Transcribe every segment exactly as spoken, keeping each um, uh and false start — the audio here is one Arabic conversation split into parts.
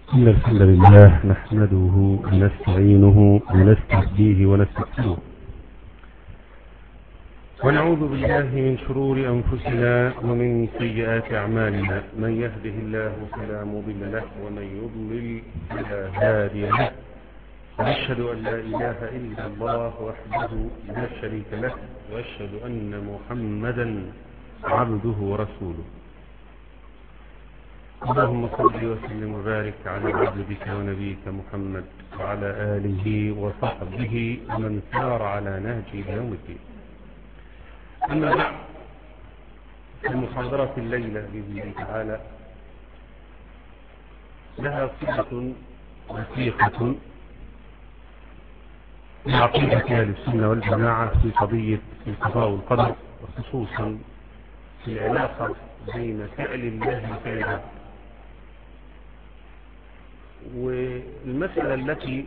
إن الحمد لله نحمده ونستعينه ونستهديه ونستغفره ونعوذ بالله من شرور أنفسنا ومن سيئات أعمالنا. من يهده الله فلا مضل له ومن يضلل فلا هادي له. وأشهد أن لا إله إلا الله وحده لا شريك له وأشهد أن محمدا عبده ورسوله. اللهم صل وسلم وبارك على عبدك ونبيك محمد وعلى آله وصحبه ومن سار على نهجه يوم الدين. أما بعد، المحاضرة الليلة بإذن الله تعالى لها صلة وثيقة بعقيدة أهل السنة والجماعة في قضية القضاء والقدر، وخصوصا في العلاقة بين فعل الله وفعل العبد. والمسألة التي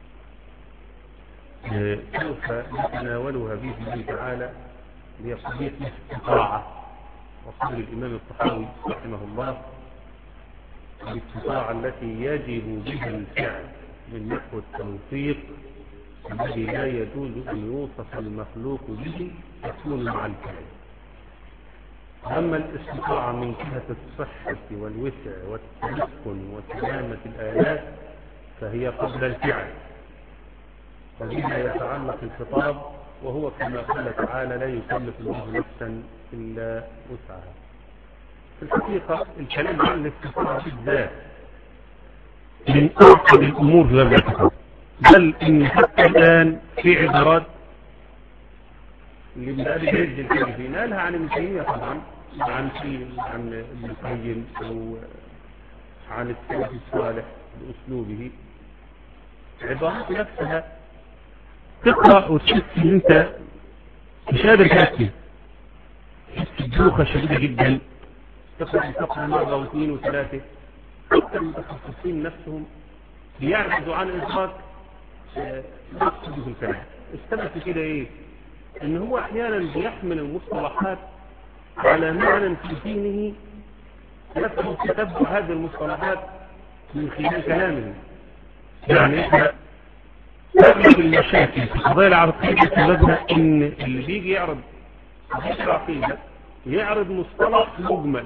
سوف نتناولها بإذن الله تعالى هي قضية الاستطاعة. وقال الإمام الطحاوي رحمه الله: الاستطاعة التي يجب بها الفعل من نحو التوفيق الذي لا يجوز أن يوصف المخلوق به تكون مع الفعل. أما الاستطاعة من جهة الصحة والوسع والتمكن وسلامة الآلات فهي قبل الفعل، وبها يتعلق الخطاب، وهو كما قال تعالى: لا يكلف الله نفسا إلا وسعها. في الحقيقة الكلام عن الاستطاعة بالذات من أعقد الأمور في باب الاعتقاد، بل إن حتى الآن في عبارات اللي من أهل العز الكلفين قالها عن ابن تيمية طبعا، عن في عن ابن القيم أو عن السلف الصالح بأسلوبه، عبارات نفسها تقرأ وتحس إن أنت مش قادر تركز، تحس بدوخة شديدة جدا. تقرأ تقرأ مرة واثنين وثلاثة، حتى المتخصصين نفسهم بيعجزوا عن إدراك مقصده في الكلام. استمع في كده إيه؟ إن هو أحيانا بيحمل المصطلحات على معنى في دينه يفهم تتبع هذه المصطلحات من خلال كلامه. يعني إحنا أغلب المشاكل في قضايا العقيدة سببها إن اللي بيجي يعرض قضايا العقيدة يعرض مصطلح مجمل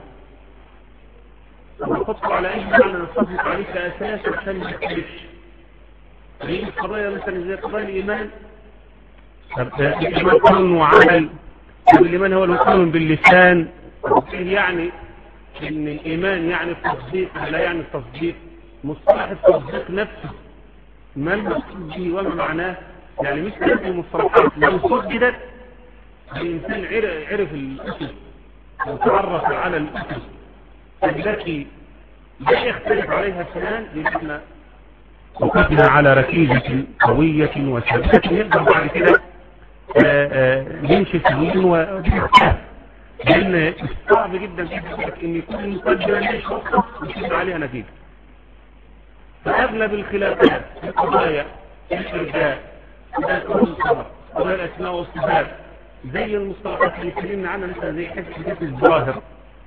ويحطه على أي معنى نصدق عليه كأساس عشان ما يختلفش. يجي قضايا مثلا زي قضايا الإيمان، الإيمان قول وعمل، الإيمان هو القول باللسان، يعني إن الإيمان يعني التصديق لا يعني التصديق. مصطلح التصديق نفسه ما المقصود به وما معناه، يعني مثل هذه المصطلحات لو سجدت الإنسان عرف الأسس وتعرف على الأسس التي لا يختلف عليها اثنان، لأننا وقفنا على ركيزة قوية وثابتة يقدر بعد كده يمشي في الدين ويختلف. لأن صعب جدا جدا أن يكون مقدرا ليش وقت ويكون عليها نتيجة. فأغلب الخلافات في القضايا الإرجاء قضايا الأسماء والصفات زي المصطلحات اللي اتكلمنا عنها مثلا زي حته الظاهر.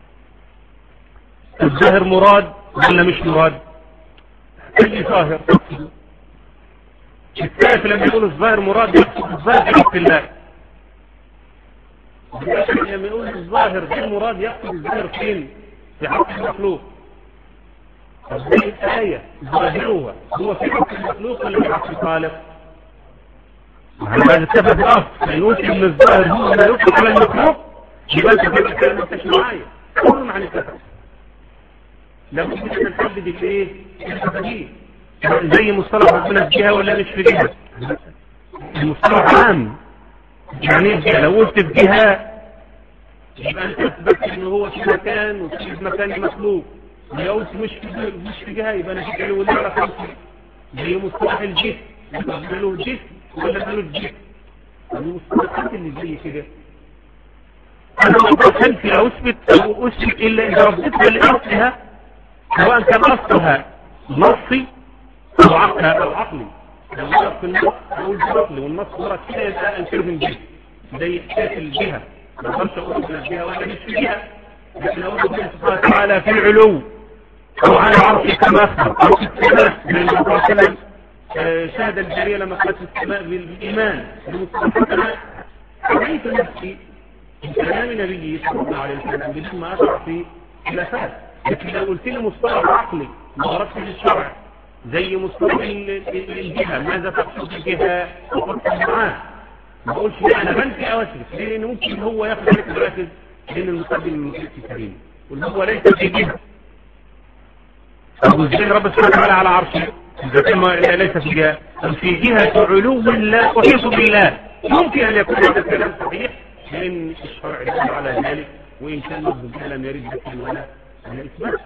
الظاهر مراد ولا مش مراد؟ أي ظاهر؟ الثالث لما يقول الظاهر مراد يقصد الظاهر في الله، لما يقول الظاهر في المراد يقصد الظاهر فين؟ في حق المخلوق. هذه الآية ظاهرها هو في حق المخلوق ولا في حق الخالق؟ هذا السبب الأصل. فيقول إن الظاهر هو ما يطلق على المخلوق يبقى أنت في الكلام أنت شو معايا كلهم عن السبب. لما كنا نحدد الإيه؟ الحديث زي مصطلح ربنا في جهة ولا مش في جهة. المصطلح عام، يعني لو قلت في جهة يبقى أنت أثبت إنه هو في مكان وفي مكان مخلوق. لو قلت مش في مش في جهة يبقى أنا في ولا على خمسة. زي مصطلح الجسم، له الجسم ولا له الجسم. المصطلحات اللي زي كده أنا ما أقدر أنفي أو أثبت أو أثبت إلا إذا ربطتها لأصلها، سواء كان أصلها نصي أو عقلي أو عقلي. لو ورد في النص أقول بعقلي والنص ورد كده يبقى أنكر من جهة. زي حكاية الجهة ما أقدرش أقول من الجهة ولا مش في جهة. لكن أقول ربنا سبحانه وتعالى في العلو أو على عرش كما أخبر أو في السماء من المقاتلة شهد الجارية لما قالت السماء بالإيمان المستقبل. رأيت نفسي من كلام نبيه صلى الله عليه وسلم بدون ما أشعر في خلافات. لكن لو قلت لي مصطلح عقلي ما غرقت في الشرع زي مصطلح الجهة، ماذا تقصد الجهة وقصد معاه، ما اقولش لا انا بنفي اواسف، لان ممكن هو ياخد عليك مركز لان المقدم المكلف الكريم واللي هو ليس في جهة. أبو ازاي رب سبحانه وتعالى على عرشه اذا كان ليس في جهة في جهة علو الله وحيط بالله؟ يمكن ان يكون هذا الكلام صحيح لان الشرع يدل على ذلك، وان كان لفظ لم يرد ذكر ولا ولا اثبات.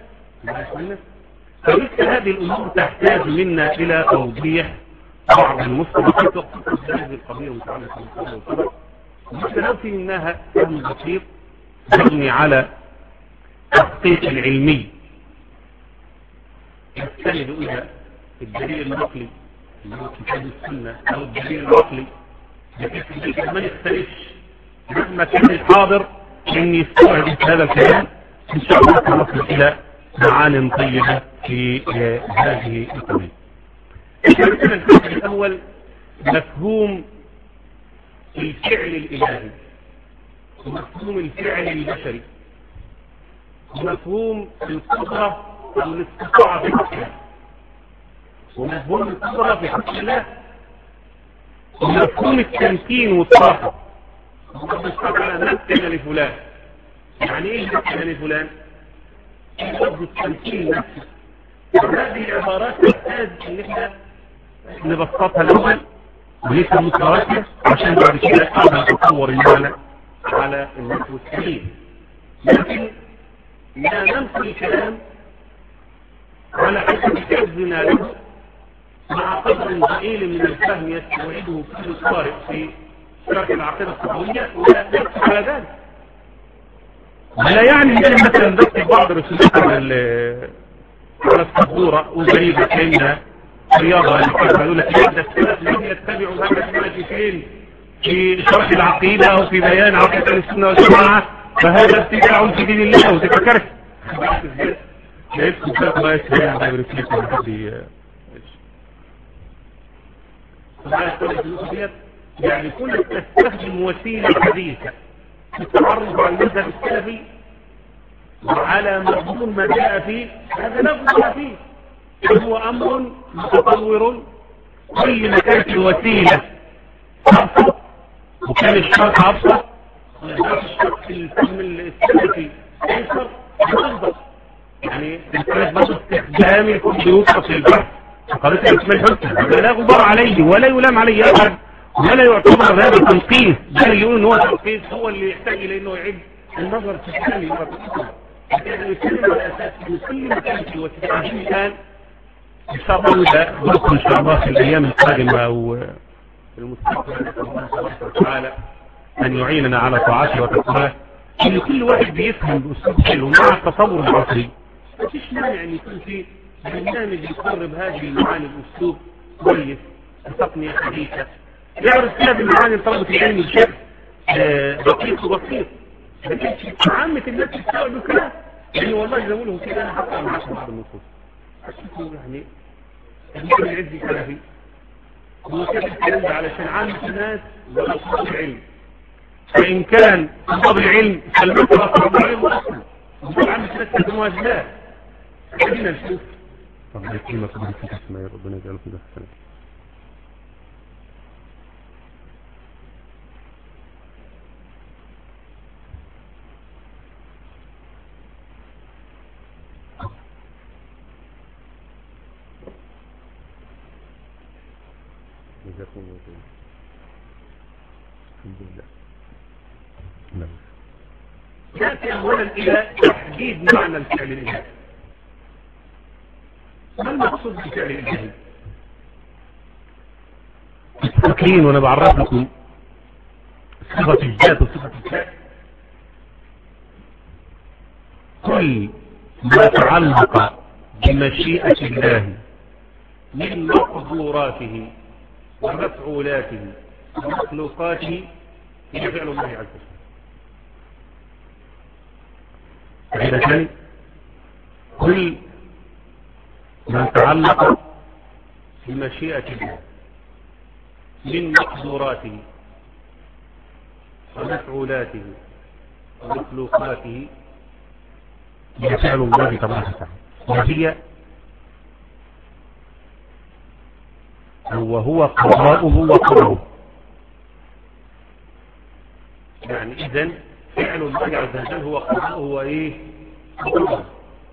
فمثل هذه الامور تحتاج منا الى توضيح بعض المصطلحات وقصص هذه القضيه المتعلقه بالقضاء والقدر، واختلافي منها فهم بسيط يبني على التحقيق العلمي يستند الى الدليل النقلي اللي هو كتاب السنه او الدليل العقلي، بحيث ما يختلفش لما كان الحاضر ان يستوعب هذا الكلام ان شاء الله نصل الى معان طيبه في هذه القضيه. الحاجة الأول مفهوم الفعل الإلهي ومفهوم الفعل البشري ومفهوم القدرة أو الاستطاعة في حق الله ومفهوم القدرة في حق الله ومفهوم التمكين والطاقة. وقد استطعنا نمكن لفلان، يعني إيه نمكن لفلان؟ لفظ التمكين نفسه. وهذه العبارات تحتاج ان احنا نبسطها الاول وليس متراكمه عشان بعد كده اقدر اتصور المعنى على النحو السليم. لكن لا ننقل الكلام على حسب حفظنا له مع قدر ضئيل من الفهم يستوعبه كل قارئ في شرح العقيده الصحويه ولا نقص على ذلك. ولا يعني ان مثلا نكتب بعض الرسومات على على الصدورة وغريبة كأنها رياضة يقول لك هذا السلف لم يتبعوا هذا المنهج فين في شرح العقيدة أو في بيان عقيدة السنة والجماعة فهذا ابتداع في دين الله وتفكرت لقيت كتاب ما يسمع هذا برسلك يعني كل تستخدم وسيلة حديثة للتعرف على المذهب السلفي وعلى مضمون ما جاء فيه، هذا لا بد فيه. هو امر متطور كل ما كانت الوسيله ابسط وكان الشرع ابسط والشرع في الفهم السلفي ايسر افضل. يعني كانت برضه استخدام الكمبيوتر في البحث قضيه الاسماء الحسنى هذا لا غبار عليه ولا يلام عليه احد ولا يعتبر هذا تنقيص، بل يقول ان هو تنقيص هو اللي يحتاج الى انه يعيد النظر في الثاني يعني يتكلم على اساس ان كل مكان في وسيله كان ان شاء الله وده برضه ان شاء الله في الايام القادمه او في المستقبل الله سبحانه وتعالى ان يعيننا على طاعته وتقواه ان كل واحد بيفهم باسلوب حلو مع التصور العصري. مفيش مانع ان يكون في برنامج يقرب هذه المعاني باسلوب كويس بتقنيه حديثه يعرف فيها بالمعاني طلبه العلم بشكل دقيق وبسيط. لكن عامة الناس تستوعب الكلام يعني والله زي ما بقولهم كده انا حتى معاكم بعض النصوص حسيتوا يعني النبي العزي سلفي هو كده الكلام ده علشان عامة الناس ولا طلاب العلم، فإن كان طلاب العلم فالمثل طلاب العلم أصلا وطلاب عامة الناس يسموها ازاي. خلينا نشوف طب الكلمة قبل في اسماء ربنا يجعله في ده حسنات. الحمد لله. نعم. نأتي أولا إلى تحديد معنى الفعل الإلهي. ما المقصود بالفعل الإلهي؟ فاكرين وأنا بعرف لكم صفة الذات وصفة الفعل كل ما تعلق بمشيئة الله من مقدوراته ومفعولاته ومخلوقاته هي فعل الله عز وجل. هذا ثاني كل ما تعلق بمشيئة الله من مقدوراته ومفعولاته ومخلوقاته هي فعل الله تبارك وتعالى، وهي وهو قضاؤه وقدره. يعني إذن فعل الله عز وجل هو قضاؤه وإيه وقدره.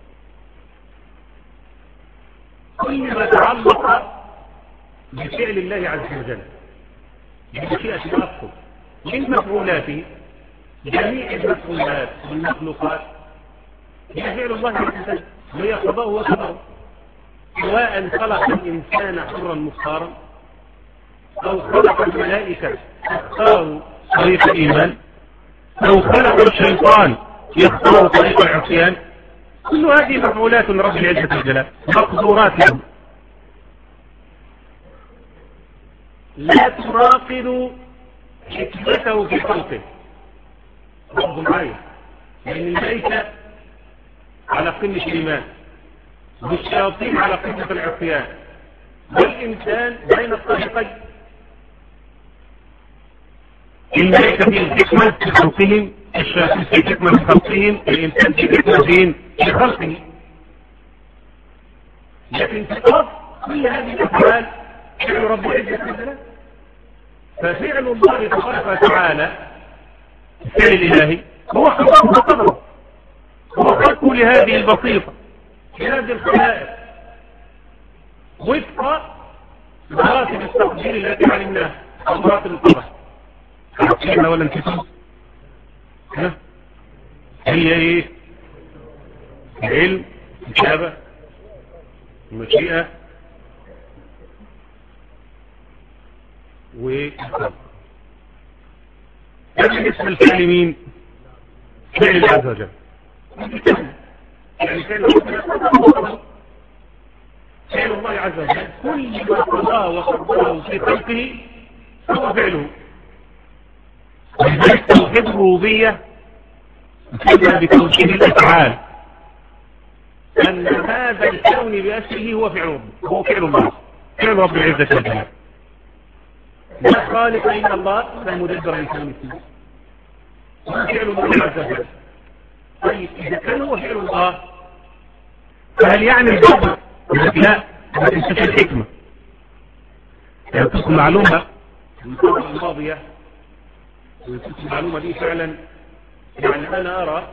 كل ما تعلق بفعل الله عز وجل بمشيئة الأفضل من مفعولاته، جميع المفعولات والمخلوقات هي فعل الله عز وجل وهي قضاؤه وقدره، سواء خلق الإنسان حرا مختارا أو خلق الملائكة اختاروا طريق الإيمان أو خلق الشيطان يختار طريق العصيان. كل هذه مفعولات رب العزة والجلال مقدورات له، لا تراقب حكمته في خلقه. رب معين لأن الملائكة على قمة الإيمان والشياطين على قمة العصيان والإنسان بين الطريقين. الملائكة في الحكمة في خلقهم، الشياطين في الحكمة في خلقهم، الإنسان في الحكمة في خلقه. لكن في الأرض كل هذه الأفعال فعل رب العزة والجلال. ففعل الله تبارك وتعالى الفعل الإلهي هو قضاء وقدره، هو خلق لهذه البسيطة لهذه الخلائق وفق مراتب التقدير التي علمناها أو مراتب القدر. عقيدة ولا انتفاق هي ايه؟ العلم، الكتابة، المشيئة والخلق. هذا اسم الفعل مين؟ فعل الله عز وجل. يعني فعل الله عز وجل كل ما قضاه وقدره في خلقه هو فعله. ولذلك توحيد الربوبية يسمى بتوحيد الأفعال، أن هذا الكون بأسره هو فعل رب، هو فعل الله، فعل رب العزة والجلال. لا خالق إلا الله، لا مدبر لكون فيه، هو فعل الله عز وجل. طيب إذا كان هو فعل الله فهل يعني الجبر؟ لا، ما تنساش الحكمة. يعني تكون معلومة المرة الماضية المعلومة دي فعلا، يعني أنا أرى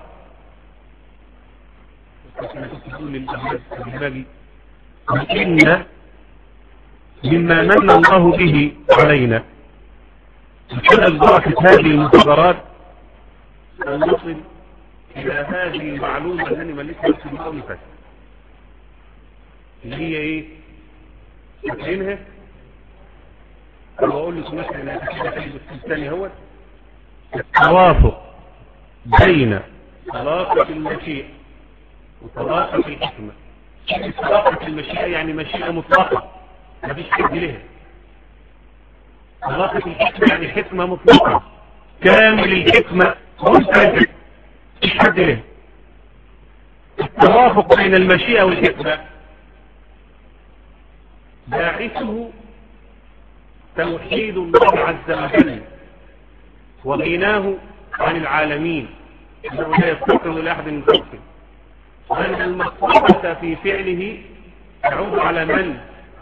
تقول للأبناء إن مما من الله به علينا بسبب بركة هذه المحاضرات أن نصل إلى هذه المعلومة التي ملكها في الماضي فاتت، اللي هي إيه؟ فاكرينها؟ أنا بقول لكم مثلا الثاني هو التوافق بين طلاقة المشيئة وطلاقة الحكمة. طلاقة المشيئة يعني مشيئة مطلقة ما فيش حد لها. طلاقة الحكمة يعني حكمة مطلقة كامل الحكمة مستقل مفيش حد لها. التوافق بين المشيئة والحكمة باعثه توحيد الله عز وجل وغناه عن العالمين، انه لا يفتقر لاحد من خلقه، وان المصلحة في فعله تعود على من؟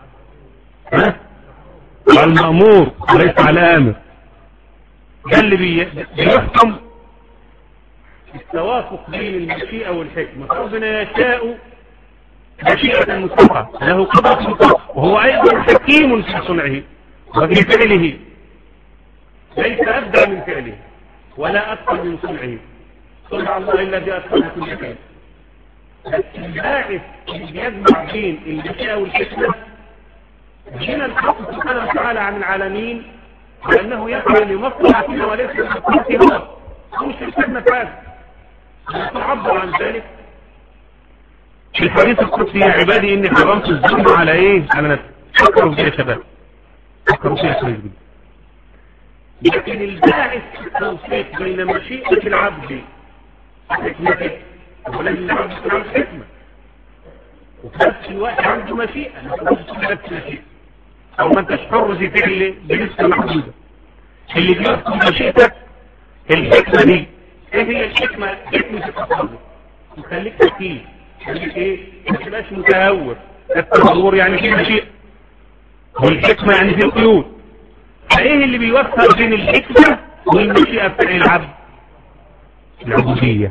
على المأمور وليس على آمر. ده اللي بيحكم التوافق بين المشيئة والحكمة. ربنا يشاء مشيئة مطلقة له قدرة مطلقة، وهو أيضا حكيم في صنعه وفي فعله، ليس أبدع من فعله ولا أكثر من صنعه. صنع الله الذي أتقن كل شيء. الباعث اللي يجمع بين المشيئة والحكمة هنا الحق سبحانه وتعالى عن العالمين، لأنه يفعل لمصلحتنا وليس لمصلحته هو، مش الحكمة فعلا. تعبر عن ذلك في الحديث القدسي: يا عبادي إني حرمت الظلم على إيه؟ على نفسي. فكروا فيها يا شباب، فكروا فيها كويس جدا. لكن الباعث التوفيق بين مشيئة العبد وحكمته ولكن العبد عن حكمة. وفي نفس الوقت عنده مشيئة نفس مشيئة او ما انتش حر في فعل بنسبة محدودة. اللي بيحكم مشيئتك الحكمة دي. ايه هي الحكمة؟ حكمة التصرف وخليك تكيف، خليك ايه ما تبقاش متهور. التصور يعني في مشيئة والحكمة يعني في قيود. فايه اللي بيوفق بين الحكمة والمشيئة في العبد؟ العبودية.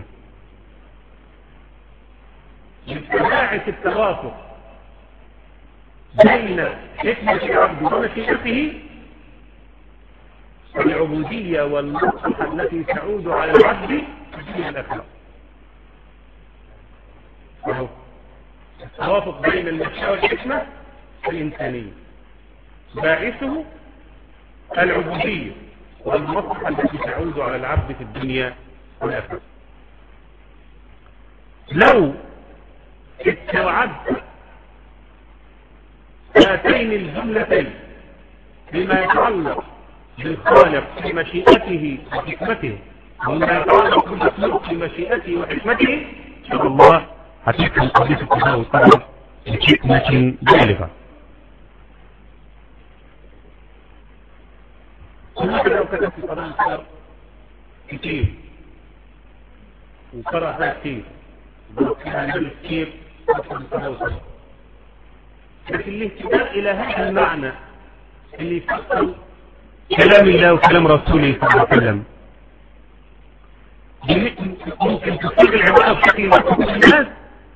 باعث التوافق بين حكمة العبد ومشيئته العبودية والمصلحة التي تعود على العبد في الأخلاق. التوافق بين المشيئة والحكمة الإنسانية باعثه العبودية والمصلحة التي تعود على العبد في الدنيا والآخرة. لو استوعبت هاتين الجملتين بما يتعلق بالخالق في مشيئته وحكمته وما يتعلق بالمخلوق في مشيئته وحكمته ان شاء الله هتفهم قضية القضاء والقدر بحكمة بالغة. كل كده وكتب في قضاء القدر كتير وقرأ كتير وقرأ كتير لكن الاهتداء الى هذا المعنى اللي يفصل كلام الله وكلام رسوله صلى الله عليه وسلم ممكن تصيب العبادة بشكل مكتوب الناس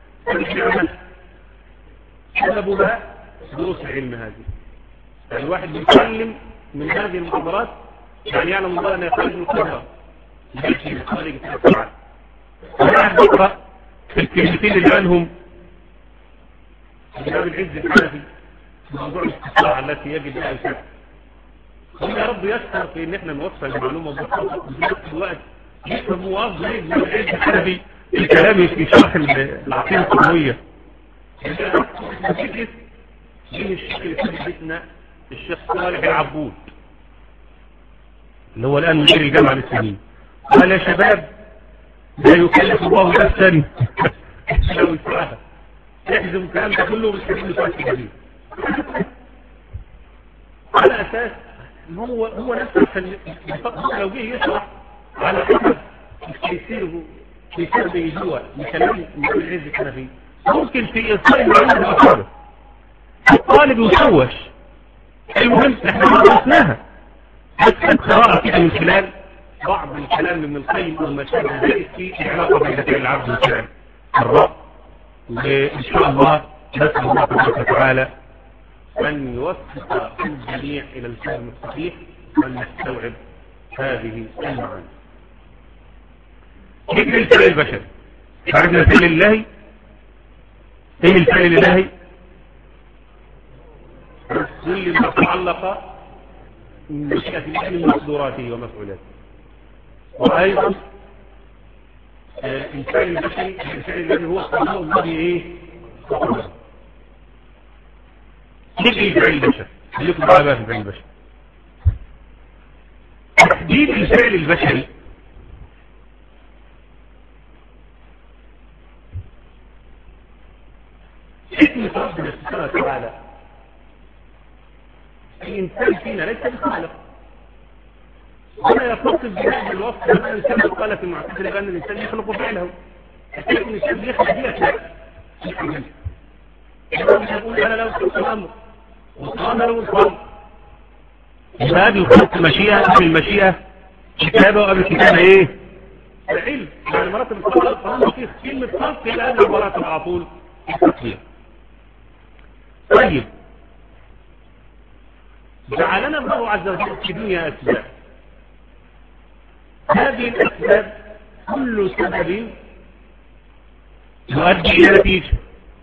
سببوا بقى دروس العلم هذه. يعني الواحد بيتعلم من هذه المحاضرات يعني يعلم الله أن يخرج من القدرة يجي من خارج التفاعل. وأنا بقرأ في الكلمتين اللي عنهم الإمام العز الحنفي موضوع الاستطلاع التي يجب أن يكون. يا رب يسهر في ان احنا نوصل المعلومة ببساطة في نفس الوقت يفهم موظف من العلم الحنفي الكلام في شرح العقيدة القوية. من الشيخ اللي حدثنا الشيخ صالح العبود اللي هو الآن مدير الجامعة الإسلامية قال يا شباب لا يكلف الله نفسا إلا وسعها. يحزم الكلام ده كله بالكلام ده كبير على أساس هو هو نفسه لو جه يشرح على حسب تيسيره تيسير بيجوه لكلام العز الحنفي ممكن في إيصال المعلومة الأخرى الطالب يشوش. المهم احنا ما درسناها بس قراءة كده من خلال بعض الكلام من القيم والمشاهد ذلك في العلاقة بين العبد والفعل الرب. وإن شاء الله نسأل الله سبحانه وتعالى أن يوفق الجميع إلى الفهم الصحيح وأن يستوعب هذه المعاني. ذكر الفعل البشري. عرفنا الفعل الإلهي. إيه الفعل الإلهي؟ كل ما تعلق بمشيئة الله من مقدوراته ومفعولاته. وأيضا الفعل البشري الفعل الذي هو قانون الله إيه؟ ذكر الفعل البشري. خليكم معايا بقى في الفعل البشري. تحديد الفعل البشري حكمة ربنا سبحانه وتعالى. الإنسان فينا ليس بخالق ولا يتصف بهذا الوصف أن الإنسان قال في المعتزلة بأن الإنسان يخلق فعله. الإنسان يخلق فيها يقول أنا لو كنت الأمر وقام له الخلق. هذه الخلق مشيئة قبل المشيئة كتابة وقبل الكتابة إيه؟ العلم. يعني مراتب الخلق فهم في كلمة خلق إلى أن المراتب على طول التطبيق. طيب جعلنا الله عز وجل في دنيا أسباب. هذه الأسباب كل سبب يؤدي إلى نتيجة.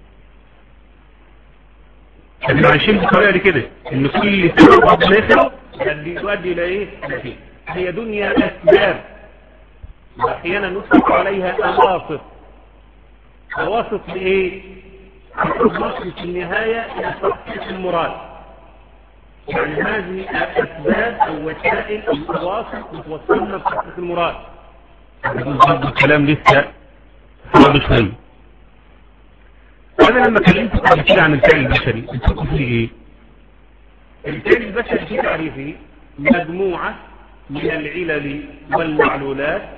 احنا عايشين بالطريقة دي كده ان كل سبب ربنا يخلق يؤدي إلى إيه؟ نتيجة. هي دنيا أسباب وأحيانا نطلق عليها أواسط. أواسط لإيه؟ نصل في النهاية إلى تحقيق المراد. يعني هذه الأسباب أو وسائل التواصل توصلنا لتحقيق المراد. برضه الكلام لسه صعب شوية. انا لما كلمت قبل كده عن الفعل البشري انت قلت لي ايه؟ الفعل البشري في تعريفه مجموعة من العلل والمعلولات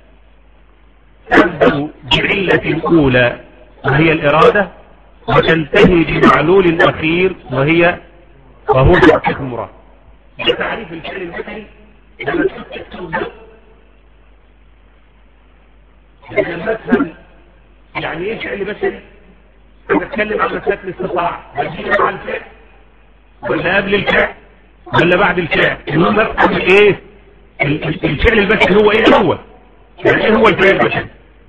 تبدأ بعلة أولى وهي الإرادة وتنتهي بمعلول أخير وهي وهو تحقيق المراد. ده تعريف الفعل البشري. لما تكتب لما تفهم يعني ايه فعل بشري نتكلم عن مسألة الاستطاعة هل مع الفعل ولا قبل الفعل ولا بعد الفعل؟ المهم افهم ايه الفعل البشري هو ايه هو يعني ايه هو الفعل البشري.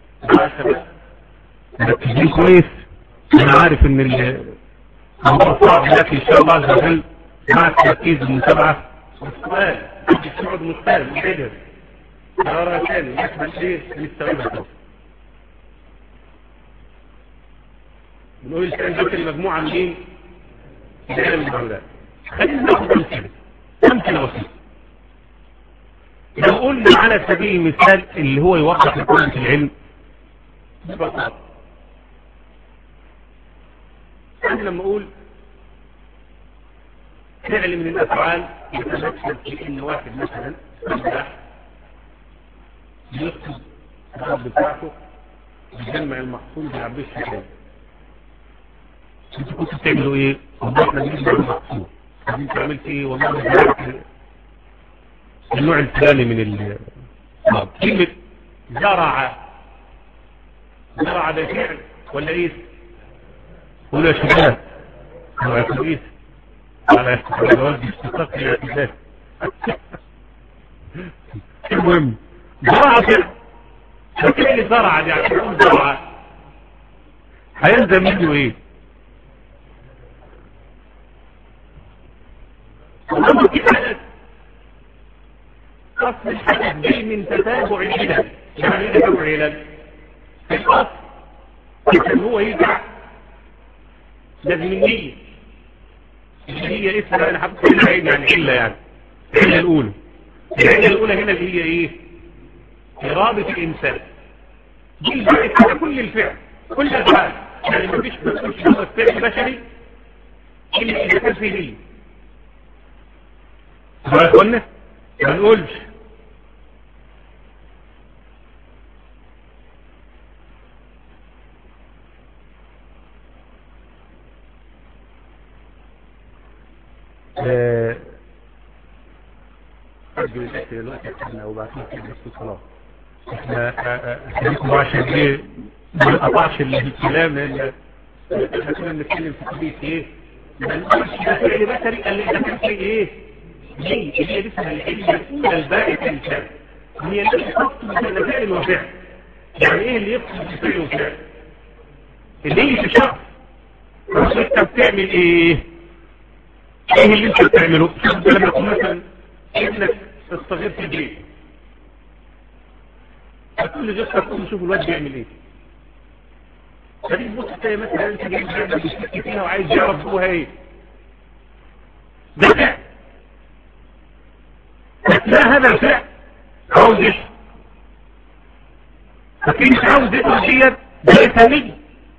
مركزين كويس. انا عارف ان الموضوع صعب لكن ان شاء الله عز وجل مع التركيز والمتابعه والسؤال تقعد مستعد مجهز مرة ثانية يحمل ايه نستوعبها. بنقول الفعل البشري مجموعة من ايه؟ من المعلولات. خلينا ناخد امثله امثله بسيطه. لو قلنا على سبيل المثال اللي هو يوضح لطلبة العلم ببساطة. أنا لما أقول فعل من الأفعال يتمثل في إن واحد مثلا يكتب الأرض بتاعته يجمع المحصول بيعبيه الشكاية. انتوا كنتوا بتعملوا ايه؟ والله احنا بنجمع المحصول. انت عملت ايه؟ والله بنجمع النوع الفلاني من ال كلمة زرع. زرع ده فعل ولا ايه؟ ولا شباب ولا كويس على استقرار استقرار الاعتدال. المهم زرع فعل. فكلمة زرع دي عشان تقول زرع هيلزم منه ايه؟ وما كده أصل الحدث جاي من تتابع العلل. يعني ايه تتابع العلل؟ في الأصل عشان هو يرجع لازم النية اللي هي اسمها انا حبيت العين يعني علة يعني العلة الأولى. العلة الأولى هنا اللي هي ايه؟ إرادة الإنسان. دي البعث على كل الفعل كل الأفعال. يعني مفيش مفيش فعل بشري إلا إذا كان فيه نية. يا اخوانا ما نقولش ااا ارجو الاكل دلوقتي احنا وبعدين كده خلاص احنا خليكم عشان ايه ما نقطعش الكلام لان احنا كنا بنتكلم في قضيه ايه ما نقولش ده فعل بشري اللي اذا كان فيه ايه ليه اللي هي اسمها العلة الأولى الباقي الإنسان هي اللي تقصد بين فعل وفعل. يعني ايه اللي يقصد بفعل وفعل؟ اللي هي في شخص بس انت بتعمل ايه؟ ايه اللي انت بتعمله؟ شوف لما يكون مثلا ابنك الصغير في البيت هتقول لجوزك تقوم تشوف الواد بيعمل ايه؟ فدي تبص تلاقي مثلا انت جاي بتعمل بيشتكي فيها وعايز يعرف هو ايه؟ ده فعل. لا هذا الفعل عاوز ايش لكن مش عاوز ايش ديت ده ثاني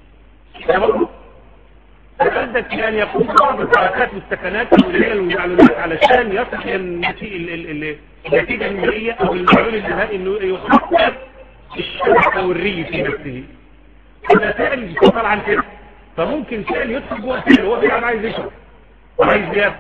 عندك يعني يقوم بعض الحركات والسكنات والعلل والمعلومات علشان يصل النتيجه النهائيه او المعلول النهائي انه يحقق الشبكه والري في نفسه. هذا فعل يفصل عن كده. فممكن فعل يدخل جوه الفعل هو فعلا عايز يشرب وعايز ياكل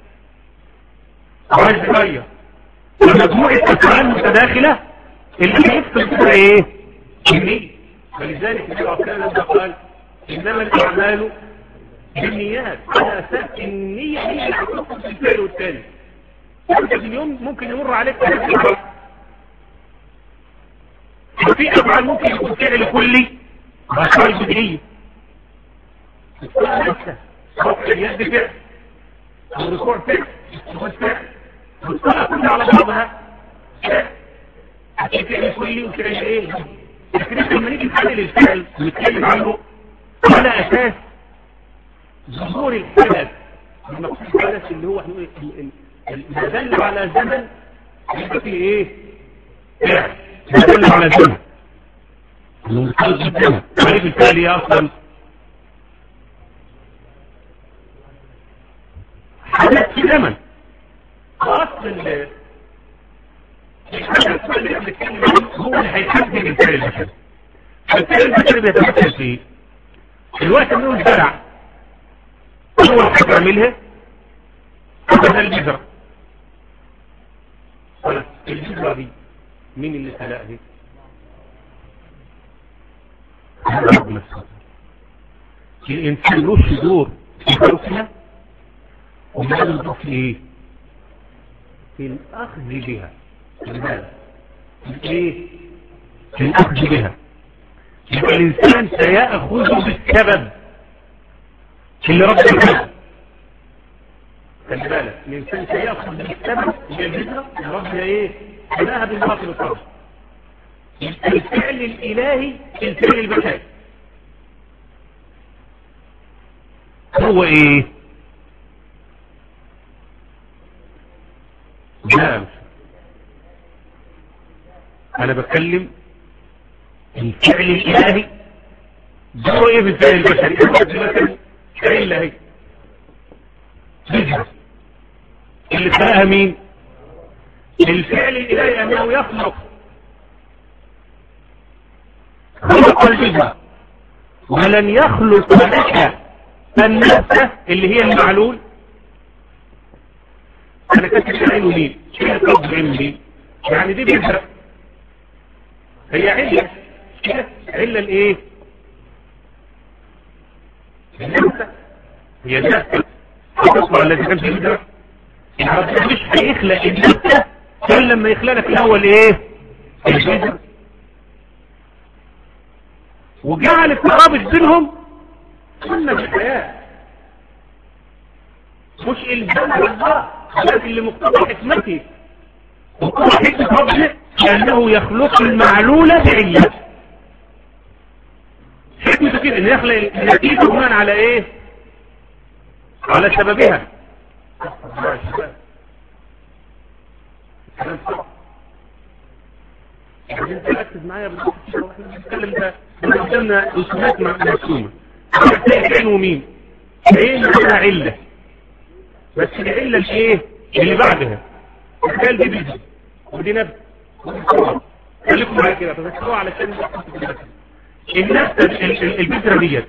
وعايز يغير مجموعة أفعال متداخلة اللي يفصل فيها ايه؟ النية. فلذلك النبي صلى الله عليه وسلم قال إنما الأعمال بالنيات على أساس النية هي اللي هتفصل في الفعل والثاني. أنت في اليوم ممكن يمر عليك ثلاث أفعال. وفي أفعال ممكن يكون فعل كلي وأفعال بدنية. الصلاة نفسها رفع اليد فعل والركوع فعل والفعل والصلاة كلها على بعضها فعل كلي وفعل ايه؟ لكن لما نيجي نحلل الفعل ونتكلم عنه على اساس ظهور الحدث المقصود الحدث اللي هو ما دل على زمن يبقى فيه ايه؟ فعل ما دل على زمن المنطلق بالزمن. تعريف الفعل ايه اصلا؟ الزمن. اصل ال هو اللي هيحدد الفعل البشري. الفعل البشري بيتمثل في الوقت انه الزرع اول حاجه اعملها هذا البذره. البذره دي مين اللي خلقها؟ هذا ربنا سبحانه. الانسان له دور في خلقها وما له دور في ايه؟ في الاخذ بها. في ايه؟ في الاخذ بها. يبقى الانسان سيأخذ بالسبب اللي ربنا خلقه. خلي بالك الانسان سيأخذ بالسبب اللي البذرة اللي ربنا ايه؟ خلقها بالباطل والطبع. الفعل الالهي الفعل البشري هو ايه؟ لا انا بتكلم الفعل الالهي ده هو ايه بالفعل البشري؟ مثلا فعل الالهي بذرة اللي خلقها مين؟ الفعل الالهي انه يخلق خلق البذرة ولن يخلق لك النفس اللي هي المعلول. انا كاتب العين مين؟ شيء القبض عين مين؟ يعني دي بذرة هي علة علة الايه؟ النفس هي النفس هتصبح الذي كان في بذرة. ربنا مش هيخلق النفس الا لما يخلق لك الاول ايه؟ البذرة. وجعل الترابط بينهم سنة في الحياة مش الزام الله لكن لمقتضى حكمته وقضى حكمة ربنا لأنه يخلق المعلولة بعلة. حكمته كده ان يخلق النتيجة بناء على ايه؟ على سببها. انت ركز معايا بالظبط كده واحنا بنتكلم ده قدامنا رسومات مرسومه. عين ومين؟ عين لها عله بس العله الايه؟ اللي بعدها الخيال دي بيجي ودي نبت خليكم معايا كده تذكروها علشان النبته البذره ديت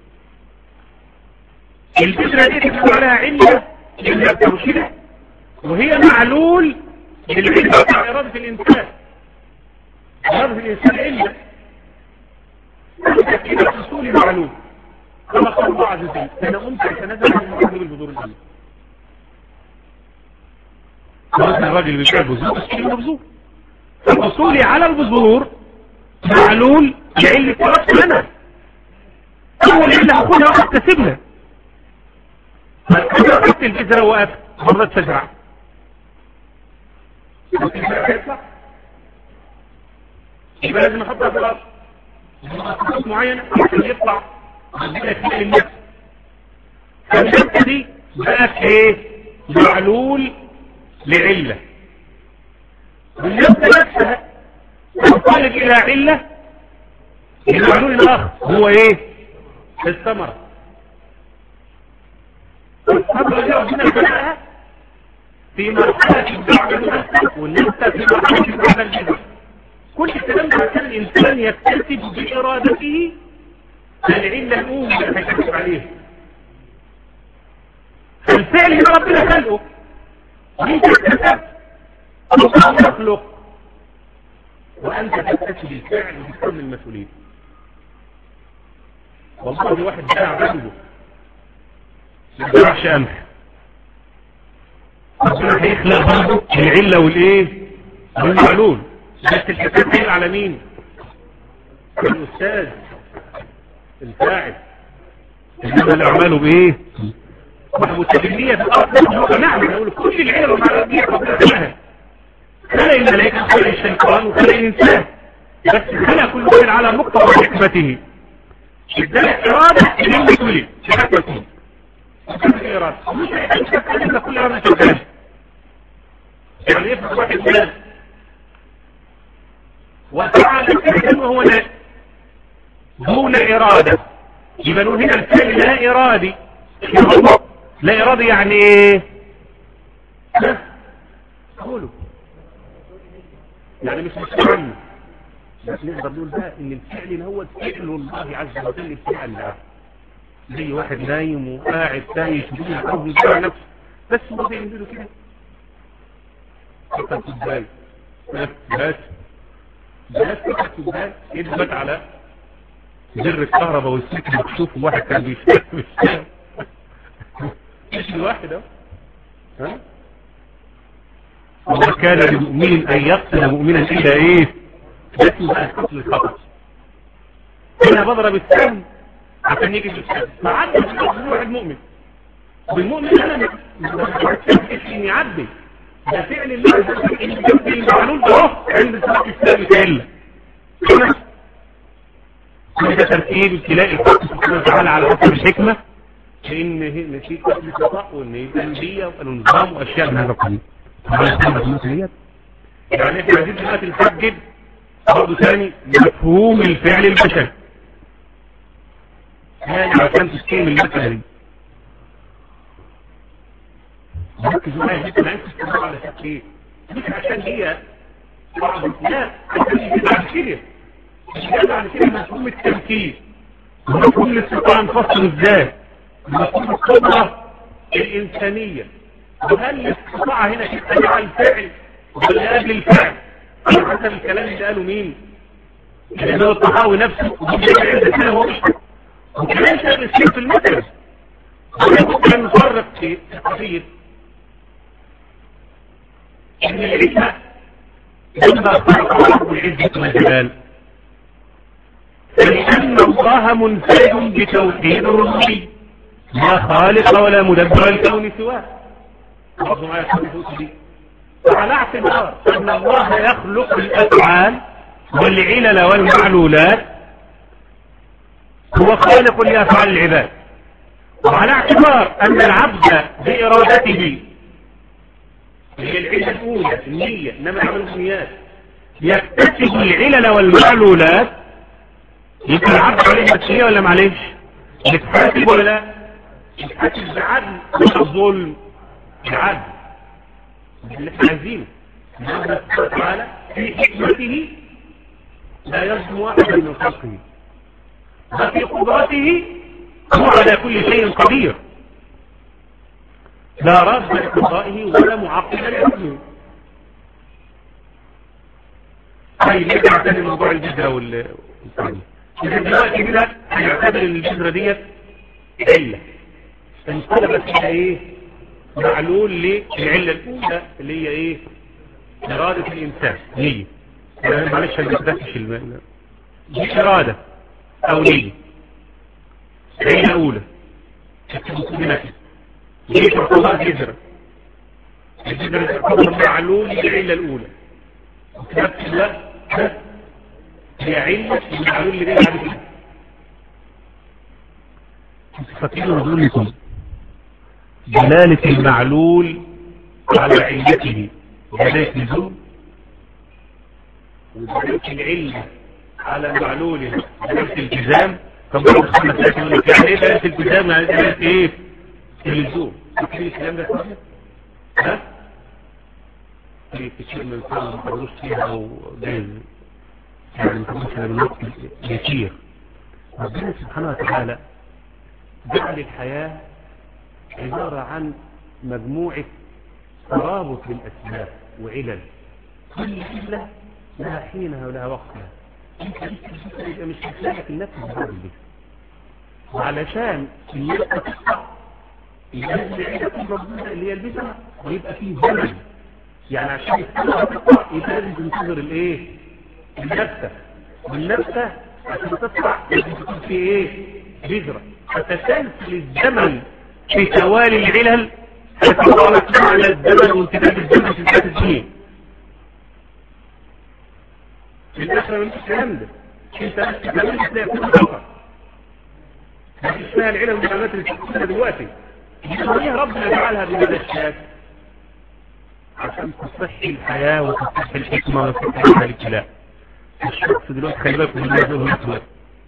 البذره دي بتكون عليها عله النبته مش كده؟ وهي معلول للعله بتاع اراده الانسان. اراده الانسان عله كده حصولي معلوم كما قال الله عز وجل انا قمت اتنازل عن المعلوم بالبذور الجميله. قال الراجل بيبيع البذور بس كده بذور فحصولي على البذور معلول لعله ارادتي انا. اول عله هاخدها واكتسبها. فاذا اخذت البذره وقفت مرات تزرع يطلع يبقى لازم احطها في الارض خطوط معينة عشان يطلع عندنا خلال النفس. فالنفس دي بقت ايه؟ معلول لعلة. والنفس نفسها تنطلق الى علة المعلول الاخر هو ايه؟ الثمرة. الثمرة دي ربنا خلقها في مرحلة الدعم النفس والنفس في مرحلة الدعم الجذر. كل الكلام ده عشان الانسان يكتسب بارادته العله الاولى اللي هيكتسب عليها. الفعل اللي ربنا خلقه انت تكتسب الله يخلق وانت تكتسب الفعل وتكون المسؤوليه. والله واحد زرع جنبه ما زرعش قمح ربنا هيخلق برضه العله والايه؟ والمعلول. بس الحساب هيبقى على مين؟ الاستاذ الفاعل انما الاعمال بايه؟ والمتدليه في الارض. نعم نقول كل العلم والمعلومات ربنا خلقها. خلق الملائكه خلق الشيطان وخلق الانسان بس خلق كل واحد على مقتضى حكمته. ادانا اراده اللي تولي حكمته اراده مش هيحتاج كل اراده شغاله. يعني يفرق واحد من وفعل الفعل وهو لا دون إرادة. يبقى نقول هنا الفعل لا إرادي. لا إرادي يعني ايه؟ قولوا يعني مش مستعمل، بس نقدر نقول بقى ان الفعل هو فعل الله عز وجل. الفعل ده زي واحد نايم وقاعد تايش بدون عاوز يضيع نفسه، بس هو بيعملوا كده فقط ازاي بس بس بس فقط ازاي يثبت على زر الكهرباء والسلك مكشوف وواحد كان بيشتغل بيشتغل مش الواحد اهو. ها وما كان لمؤمن ان يقتل مؤمنا الا ايه؟ بس بقى قتل الخطأ. انا بضرب السهم عشان يجي السهم فعدي واحد مؤمن بالمؤمن انا ما اني عدي ده فعل الله المعلول ده عند صلاة السهم كله. ده ترتيب ابتلاء الحق سبحانه وتعالى على حسب الحكمة، لان نسيت قتل الخطأ وان يبقى الانبياء والنظام واشياء من هذا القبيل. يعني احنا عايزين دلوقتي نحدد برضه ثاني مفهوم الفعل البشري يعني عشان تستيم المسألة دي. ركز معايا جدا عايز تستمر على تفكير مش عشان هي بعض لا عشان بعد كده مش بعد كده مفهوم التمكين ومفهوم الاستطاعة نفصل ازاي مفهوم القدرة الإنسانية. وهل الاستطاعة هنا تتبع الفعل ولا قبل الفعل؟ على حسب الكلام اللي قاله مين؟ اللي هو الطحاوي نفسه وكمان شغل الشيء في المثل. ولكن نفرق في قضية ان العزة لما خلق رب العزة والجلال فلأن الله منفرد بتوحيد الربوبية لا خالق ولا مدبر الكون سواه. وعلى اعتبار ان الله يخلق الافعال والعلل والمعلولات هو خالق لافعال العباد، وعلى اعتبار ان العبد بارادته هي العلة الاولى النية انما عمل النيات يكتسب العلل والمعلولات يبقى العبد عليه مسؤولية ولا معلش؟ يتحاسب ولا لا؟ يتحاسب بعدل ولا ظلم؟ العدل اللي احنا عايزينه. الله تعالى في حكمته لا يظلم واحدا من خلقه وفي قدرته هو على كل شيء قدير لا راد لقضائه ولا معقب لحكمه. طيب نرجع تاني لموضوع الجزرة والثاني. إذا دلوقتي كده هنعتبر ان الجزرة ديت علة انقلبت الى ايه؟ معلول للعلة الأولى اللي هي ايه؟ إرادة الإنسان نية. يعني معلش هنبدأش الماء دي إرادة أو نية. العلة الأولى دي تعتبر جزرة. الجزرة تعتبر معلول للعلة الأولى. وفي نفس الوقت هي علة المعلول اللي بعد كده. فكروا نقول لكم دلالة المعلول على علته دلالة اللزوم ودلالة العلة على معلوله دلالة الالتزام. طب خمس ثلاثة يقول لك يعني ايه دلالة الالتزام؟ يعني دلالة ايه؟ اللزوم. فاكرين الكلام ده صحيح؟ ها؟ في كتير من الكلام ما حضروش فيها او جايز يعني مثلا بالوقت يسير. ربنا سبحانه وتعالى جعل الحياة عبارة عن مجموعة ترابط بالأسباب وعلل كل علة لها حينها ولها وقتها. يبقى مش هتلاقي النفس بهذا البيت وعلشان يبقى تقطع يبقى العلة تبقى اللي هي البسها ويبقى فيه زمن يعني عشان تقطع يبقى لازم تنتظر الايه؟ النفسة والنفسة عشان تقطع لازم تكون في ايه؟ بذرة فتسلسل الزمن في توالي العلل فتطالت معنى الزمن وامتداد الزمن في ذات الدين. في الآخرة من الكلام ده انت بس تتعلم تلاقي كل فقط مش اسمها العلل والمعلومات اللي تكتبها دلوقتي ليه ربنا جعلها بهذا الشكل؟ عشان تصحي الحياة وتصحي الحكمة وتصحي الابتلاء. الشخص دلوقتي خلي بالك من الموضوع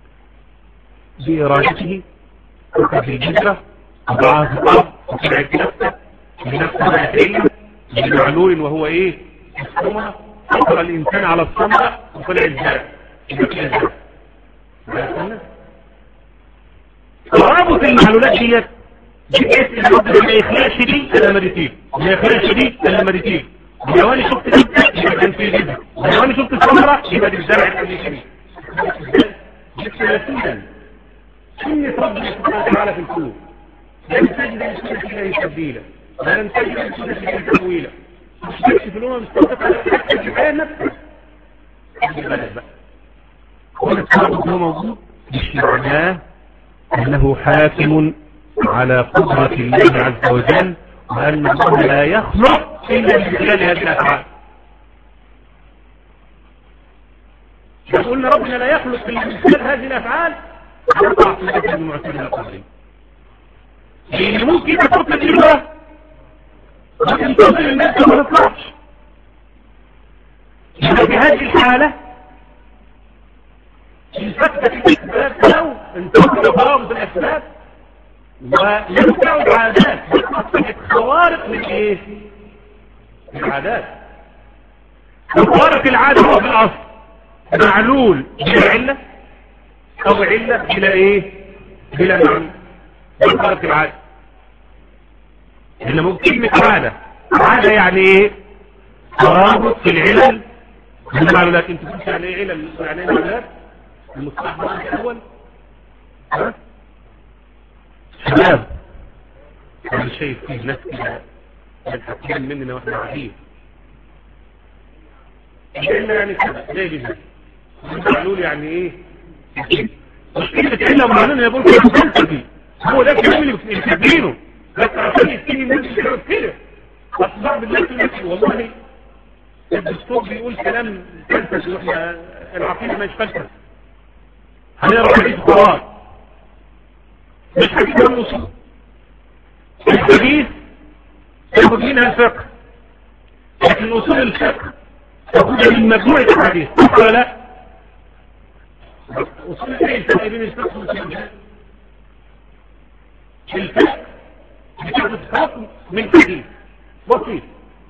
بإرادته وقف الجزرة وضعها في الأرض وطلعت نفسه بنفسها العلم بمعلول وهو ايه؟ الثمرة. فطر الانسان على الثمرة وطلع الزرع. ترابط المعلولات ديت بحيث ان الرب ما يخلقش دي الا مرتين، ما يخلقش دي الا مرتين. ولو انا شفت جبته يبقى كان في جبه، ولو انا شفت الثمرة يبقى دي الزرع الامريكي. ثلاثين سنة ربنا سبحانه وتعالى في الكون، لم تجد لسنة الله تبديلا ولم تجد لسنة الله تأويلا. مش بس في الأمم المستقبلة حتى في الحياة نفسها. البلد بقى هنا التعرض هو موجود مش معناه أنه حاكم على قدرة الله عز وجل وأن الله لا يخلق إلا من خلال هذه الأفعال. لو قلنا ربنا لا يخلق إلا من خلال هذه الأفعال يقع في الأسد المعتدل القدري، لأن ممكن تطلق الإجابة لكن تطلق الناس ما تطلعش. في هذه الحالة انفتت الأسباب أو انتقل ضوابط الأسباب ويرجع العادات وتصبحت خوارق من إيه؟ العادات. خوارق العادة هو في الأصل معلول بلا علة أو علة بلا إيه؟ بلا معلول. خوارق العادة إنه ممكن كلمة عادة، عادة يعني إيه؟ ترابط في العلل بالمعلولات. أنت قلت يعني إيه علل؟ يعني إيه معلولات؟ المصطلح الأول ها؟ شباب أنا شايف فيه ناس كده الحكيم مننا وإحنا عارفين العلة يعني كده زي بيزي المعلول يعني إيه؟ مشكلة علة ومعلول يقول كده فلسفي هو ده الكلام اللي بتكبينه بس عشان يستيني الناس كده كده أصبح بالناس المثل. والله الدكتور بيقول كلام فلسفي وإحنا العقيدة ما يشفلسف هنقرأ حديث قرآن مش حديث النصوص. الحديث تاخد منها الفقه لكن أصول الفقه تاخدها من مجموعة الحديث ولا لا؟ أصول الفقه بين الفقه والفقه الفقه بتاخد حكم من حديث بسيط